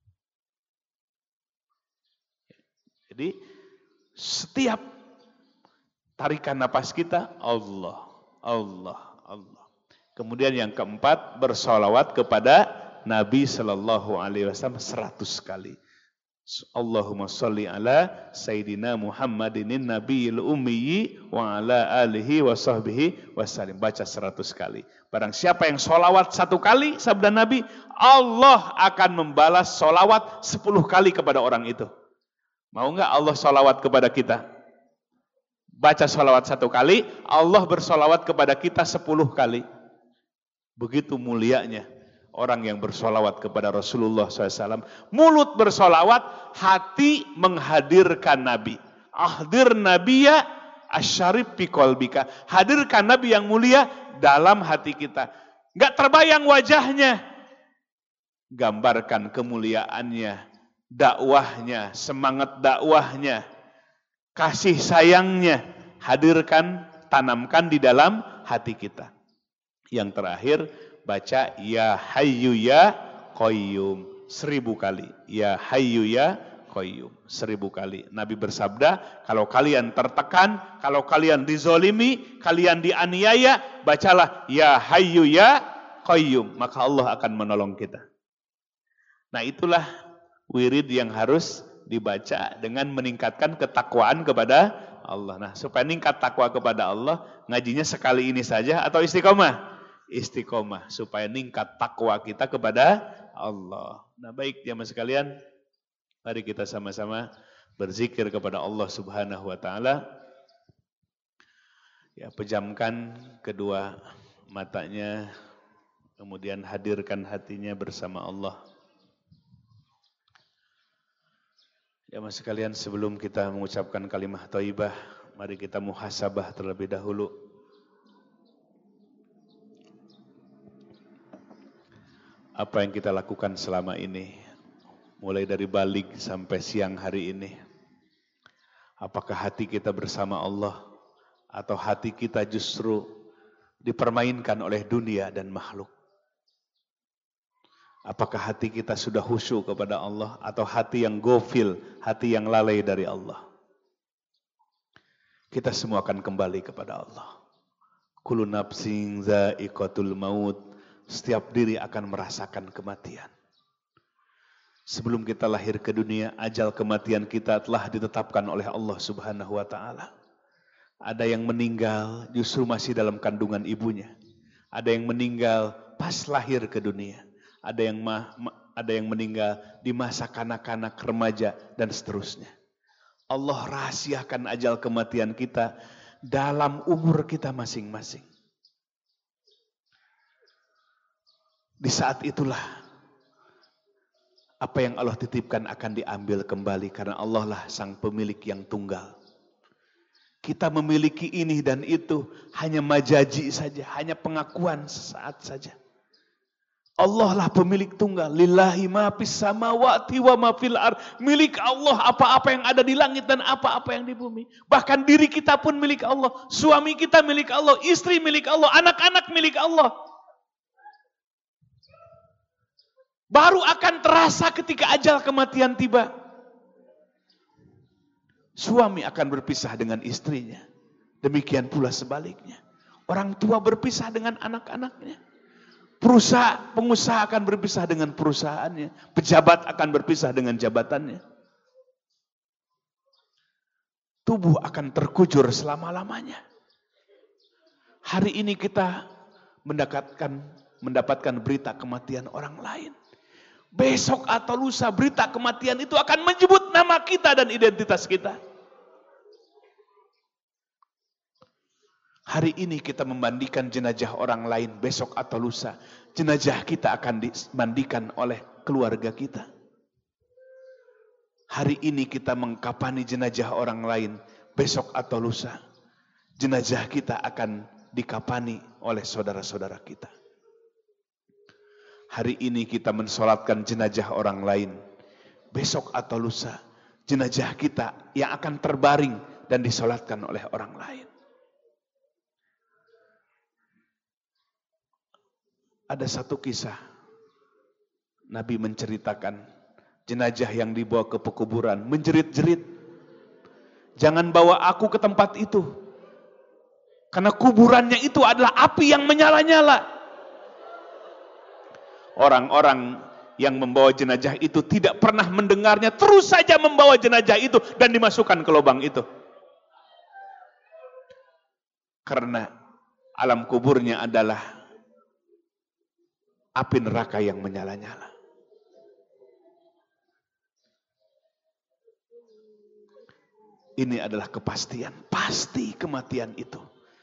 Jadi setiap tarikan napas kita Allah, Allah, Allah. Kemudian yang keempat, bersolawat kepada Nabi Sallallahu Alaihi Wasallam 100 kali. Allahumma salli ala Sayyidina Muhammadinin Nabiyil Ummiyi wa ala alihi wa sahbihi wasallim. Baca 100 kali. Barang siapa yang solawat 1 kali, sabda Nabi, Allah akan membalas solawat 10 kali kepada orang itu. Mau nggak Allah solawat kepada kita? Baca solawat 1 kali, Allah bersolawat kepada kita 10 kali. Begitu mulianya orang yang bersolawat kepada Rasulullah SAW. Mulut bersolawat, hati menghadirkan Nabi. Ahdir Nabiya asyarif fi qalbika. Hadirkan Nabi yang mulia dalam hati kita. Gak terbayang wajahnya. Gambarkan kemuliaannya, dakwahnya, semangat dakwahnya, kasih sayangnya. Hadirkan, tanamkan di dalam hati kita. Yang terakhir, baca ya hayyu ya qayyum 1000 kali. Ya hayyu ya qayyum 1000 kali. Nabi bersabda, kalau kalian tertekan, kalau kalian dizolimi, kalian dianiaya, bacalah ya hayyu ya qayyum, maka Allah akan menolong kita. Nah, itulah wirid yang harus dibaca dengan meningkatkan ketakwaan kepada Allah. Nah, supaya meningkat takwa kepada Allah, ngajinya sekali ini saja atau istiqomah? Istiqomah, supaya meningkat takwa kita kepada Allah. Nah, baik jamaah sekalian, mari kita sama-sama berzikir kepada Allah Subhanahu wa taala. Ya, pejamkan kedua matanya, kemudian hadirkan hatinya bersama Allah. Jamaah sekalian, sebelum kita mengucapkan kalimah thayyibah, mari kita muhasabah terlebih dahulu. Apa yang kita lakukan selama ini, mulai dari balik sampai siang hari ini. Apakah hati kita bersama Allah, atau hati kita justru dipermainkan oleh dunia dan makhluk? Apakah hati kita sudah khusyuk kepada Allah, atau hati yang gofil, hati yang lalai dari Allah? Kita semua akan kembali kepada Allah. Kullu nafsin za'iqatul maut. Setiap diri akan merasakan kematian. Sebelum kita lahir ke dunia, ajal kematian kita telah ditetapkan oleh Allah Subhanahu wa taala. Ada yang meninggal justru masih dalam kandungan ibunya. Ada yang meninggal pas lahir ke dunia. Ada yang meninggal di masa kanak-kanak, remaja, dan seterusnya. Allah rahasiakan ajal kematian kita dalam umur kita masing-masing. Di saat itulah apa yang Allah titipkan akan diambil kembali, karena Allah lah sang pemilik yang tunggal. Kita memiliki ini dan itu hanya majazi saja, hanya pengakuan sesaat saja. Allah lah pemilik tunggal. Lillahi ma fis samawati wa ma fil ardh. Milik Allah apa-apa yang ada di langit dan apa-apa yang di bumi. Bahkan diri kita pun milik Allah. Suami kita milik Allah, istri milik Allah, anak-anak milik Allah. Baru akan terasa ketika ajal kematian tiba. Suami akan berpisah dengan istrinya. Demikian pula sebaliknya. Orang tua berpisah dengan anak-anaknya. Pengusaha akan berpisah dengan perusahaannya. Pejabat akan berpisah dengan jabatannya. Tubuh akan terkujur selama-lamanya. Hari ini kita mendapatkan berita kematian orang lain. Besok atau lusa berita kematian itu akan menyebut nama kita dan identitas kita. Hari ini kita memandikan jenazah orang lain, besok atau lusa jenazah kita akan dimandikan oleh keluarga kita. Hari ini kita mengkapani jenazah orang lain, besok atau lusa jenazah kita akan dikapani oleh saudara-saudara kita. Hari ini kita mensolatkan jenazah orang lain, besok atau lusa jenazah kita yang akan terbaring dan disolatkan oleh orang lain. Ada satu kisah, Nabi menceritakan jenazah yang dibawa ke pekuburan menjerit-jerit, jangan bawa aku ke tempat itu, karena kuburannya itu adalah api yang menyala-nyala. Orang-orang yang membawa jenazah itu tidak pernah mendengarnya, terus saja membawa jenazah itu dan dimasukkan ke lubang itu. Karena alam kuburnya adalah api neraka yang menyala-nyala. Ini adalah kepastian, pasti kematian itu.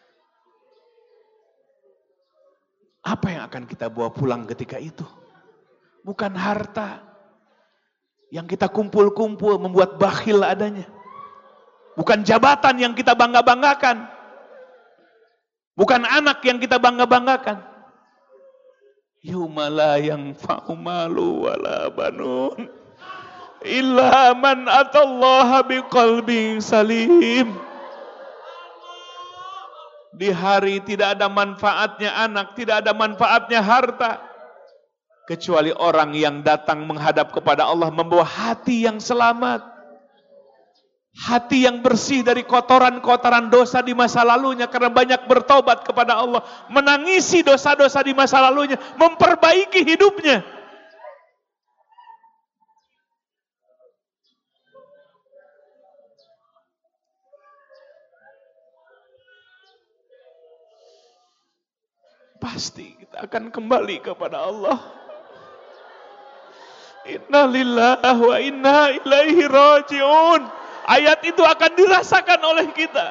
Apa yang akan kita bawa pulang ketika itu? Bukan harta yang kita kumpul-kumpul membuat bakhil adanya. Bukan jabatan yang kita bangga-banggakan. Bukan anak yang kita bangga-banggakan. Yauma la yanfa'u malu wala banun illa man atallaha biqalbin salim. Di hari tidak ada manfaatnya anak, tidak ada manfaatnya harta, kecuali orang yang datang menghadap kepada Allah membawa hati yang selamat, hati yang bersih dari kotoran-kotoran dosa di masa lalunya karena banyak bertobat kepada Allah, menangisi dosa-dosa di masa lalunya, memperbaiki hidupnya. pasti kita akan kembali kepada Allah. Inna lillahi wa inna ilaihi raji'un. Ayat itu akan dirasakan oleh kita.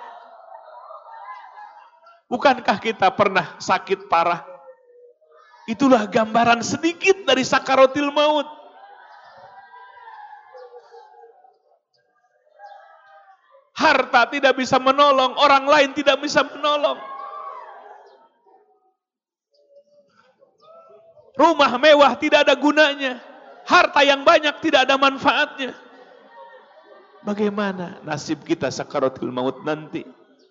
Bukankah kita pernah sakit parah? Itulah gambaran sedikit dari sakaratil maut. Harta tidak bisa menolong, orang lain tidak bisa menolong. Rumah mewah tidak ada gunanya. Harta yang banyak tidak ada manfaatnya. Bagaimana nasib kita sakaratul maut nanti?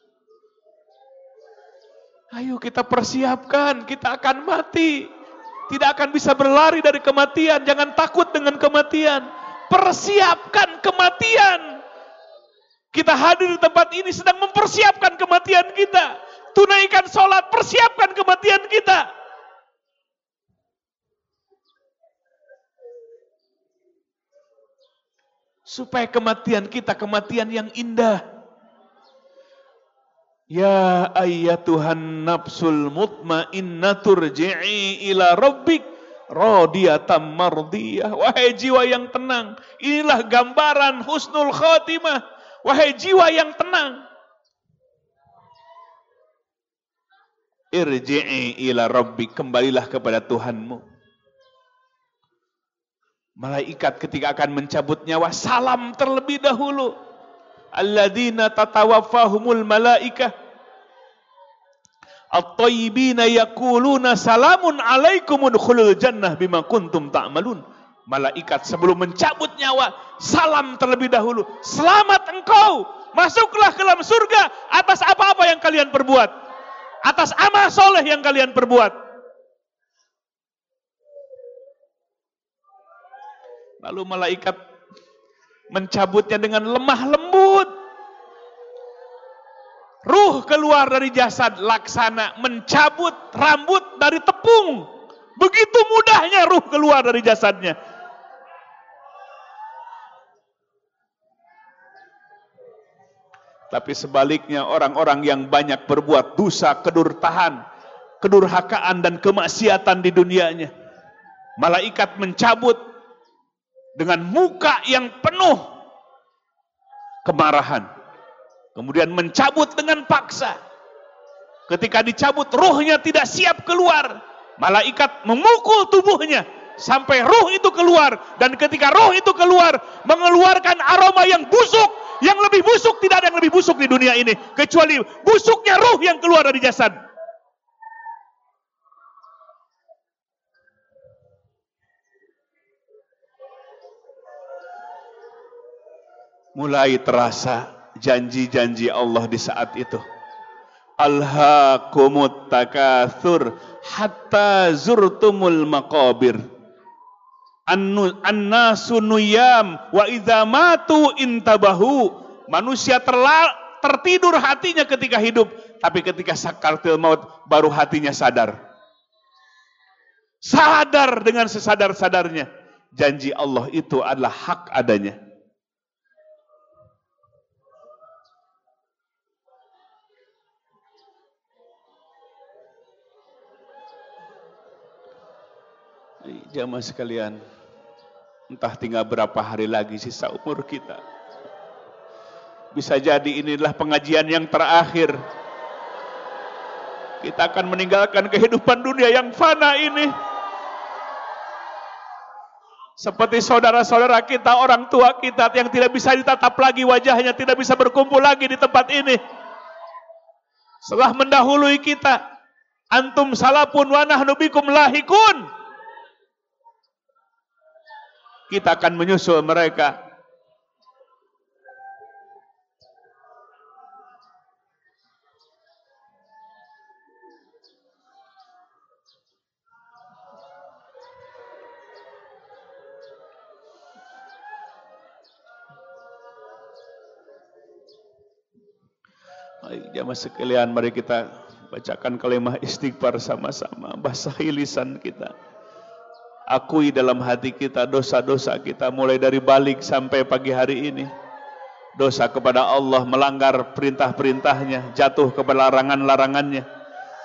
Ayo kita persiapkan, kita akan mati. Tidak akan bisa berlari dari kematian. Jangan takut dengan kematian. Persiapkan kematian. Kita hadir di tempat ini sedang mempersiapkan kematian kita. Tunaikan sholat, persiapkan kematian kita. Supaya kematian kita kematian yang indah. Ya ayyatuhan nafsul mutmainnah turji'i ila rabbik radiyatan mardiyah. Wahai jiwa yang tenang, inilah gambaran husnul khatimah. Wahai jiwa yang tenang, irji'i ila rabbik, kembalilah kepada Tuhanmu. Malaikat ketika akan mencabut nyawa, salam terlebih dahulu. Alladzina tatawaffahumul malaikah at-thayyibina yaquluna salamun alaikum udkhulul jannah bima kuntum ta'malun. Malaikat sebelum mencabut nyawa, salam terlebih dahulu. Selamat engkau, masuklah ke dalam surga atas apa-apa yang kalian perbuat. Atas amal soleh yang kalian perbuat. Lalu malaikat mencabutnya dengan lemah lembut. Ruh keluar dari jasad laksana mencabut rambut dari tepung. Begitu mudahnya ruh keluar dari jasadnya. Tapi sebaliknya orang-orang yang banyak berbuat dosa, kedurtahan, kedurhakaan dan kemaksiatan di dunianya. Malaikat mencabut dengan muka yang penuh kemarahan. Kemudian mencabut dengan paksa. Ketika dicabut, ruhnya tidak siap keluar. Malaikat memukul tubuhnya sampai ruh itu keluar. Dan ketika ruh itu keluar, mengeluarkan aroma yang busuk. Yang lebih busuk, tidak ada yang lebih busuk di dunia ini. Kecuali busuknya ruh yang keluar dari jasad. Mulai terasa janji-janji Allah di saat itu. Alhaakumut takatsur hatta zurtumul maqabir. Annasu nuyam wa idza matu intabahu. Manusia tertidur hatinya ketika hidup, tapi ketika sakaratul maut baru hatinya sadar. Sadar dengan sesadar-sadarnya. Janji Allah itu adalah hak adanya. Jamaah sekalian, entah tinggal berapa hari lagi sisa umur kita. Bisa jadi inilah pengajian yang terakhir. Kita akan meninggalkan kehidupan dunia yang fana ini. Seperti saudara-saudara kita, orang tua kita yang tidak bisa ditatap lagi wajahnya, tidak bisa berkumpul lagi di tempat ini. Setelah mendahului kita, antum salapun wa nahnu bikum lahikun. Kita akan menyusul mereka. Baik, jamaah sekalian, mari kita bacakan kalimat istighfar sama-sama. Basahi lisan kita. Akui dalam hati kita dosa-dosa kita mulai dari balik sampai pagi hari ini. Dosa kepada Allah, melanggar perintah-perintahnya, jatuh kepada larangan-larangannya.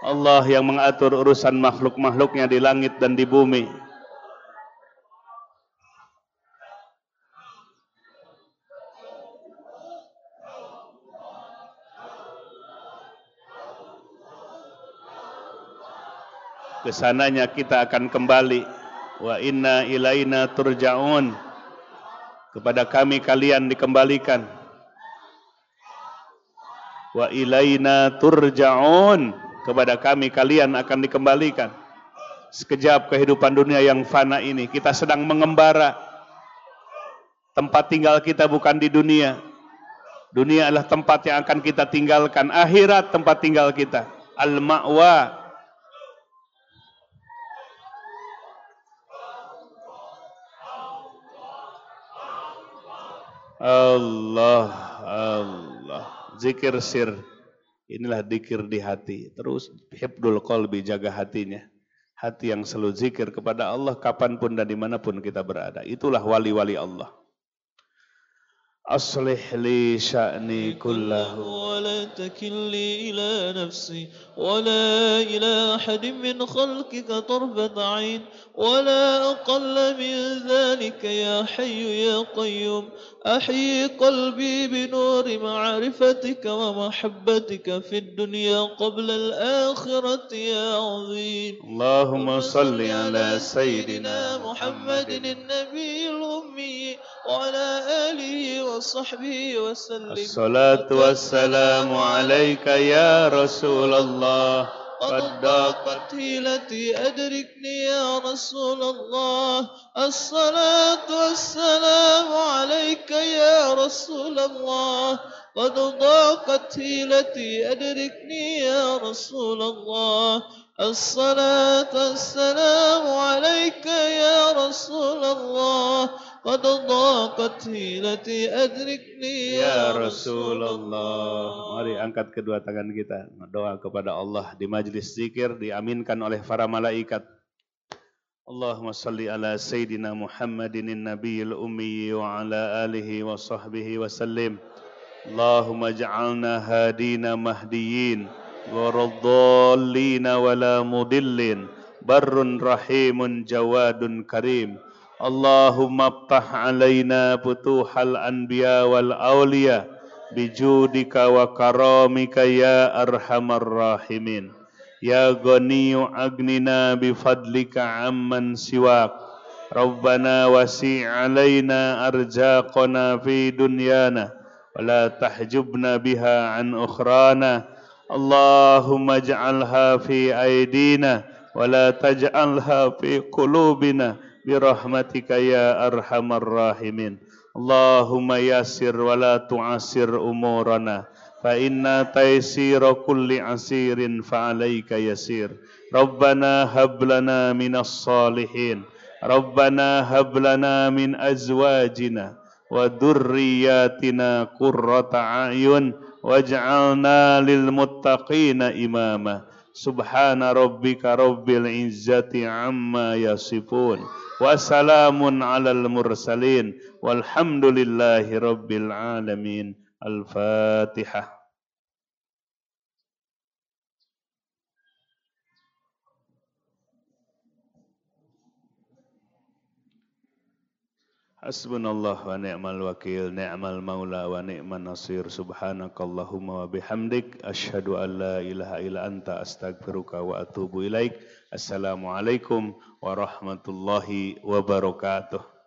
Allah yang mengatur urusan makhluk-makhluknya di langit dan di bumi. Kesananya kita akan kembali. Wa inna ilaina turja'un. Kepada kami kalian dikembalikan. Wa ilaina turja'un. Kepada kami kalian akan dikembalikan. Sekejap kehidupan dunia yang fana ini, kita sedang mengembara. Tempat tinggal kita bukan di dunia. Dunia adalah tempat yang akan kita tinggalkan. Akhirat tempat tinggal kita. Al-ma'wa. Allah, Allah. Zikir sir. Inilah zikir di hati. Terus hifdul qalbi, jaga hatinya. Hati yang selalu zikir kepada Allah kapanpun dan dimanapun kita berada. Itulah wali-wali Allah. Aslih li sya'ni kullahu ولا تكلني إلى نفسي ولا إلى أحد من خلقك طرفة عين ولا أقل من ذلك يا حي يا قيوم أحيي قلبي بنور معرفتك ومحبتك في الدنيا قبل الآخرة يا عظيم اللهم صل على سيدنا محمد النبي الأمي وعلى آله وصحبه وسلم الصلاة والسلام عليك يا رسول الله قد ضاقت حيلتي أدركني يا رسول الله الصلاة والسلام عليك يا رسول الله قد ضاقت حيلتي أدركني يا رسول الله الصلاة والسلام عليك يا رسول الله قد ضاقت حيلتي أدركني ya Rasulullah. Mari angkat kedua tangan kita, doa kepada Allah di majlis zikir, diaminkan oleh para malaikat. Allahumma salli ala Sayyidina Muhammadin nabiyil ummi wa ala alihi wa sahbihi wa sallim. Allahumma ja'alna hadina mahdiyin wa raddallina wa la mudillin barrun rahimun jawadun karim. Allahumma aftah alaina futuhal anbiya wal awliya bijudika wa karamika ya arhamar rahimin. Ya ghaniyu agnina bifadlika amman siwak. Rabbana wasi' alaina arzaqana fi dunyana wa la tahjubna biha an ukhrana. Allahumma ij'alha fi aidina wa la taj'alha fi qulubina birahmatika ya arhamar rahimin. Allahumma yassir wa la tu'assir umurana fa inna taysira kulli asirin fa alayka yasir. Rabbana hab lana minas salihin. Rabbana hab lana min azwajina wa dhurriyyatina qurrata a'yun waj'alna lil muttaqina imama. Subhana rabbika rabbil izzati amma yasifun. Wassalamun alal mursalin walhamdulillahi rabbil alamin. Al-Fatihah. Hasbunallah wa ni'mal wakil, ni'mal maula wa ni'man nasir. Subhanakallahumma wa bihamdik, asyhadu an la ilaha illa anta, astaghfiruka wa atubu ilaik. Assalamualaikum warahmatullahi wabarakatuh.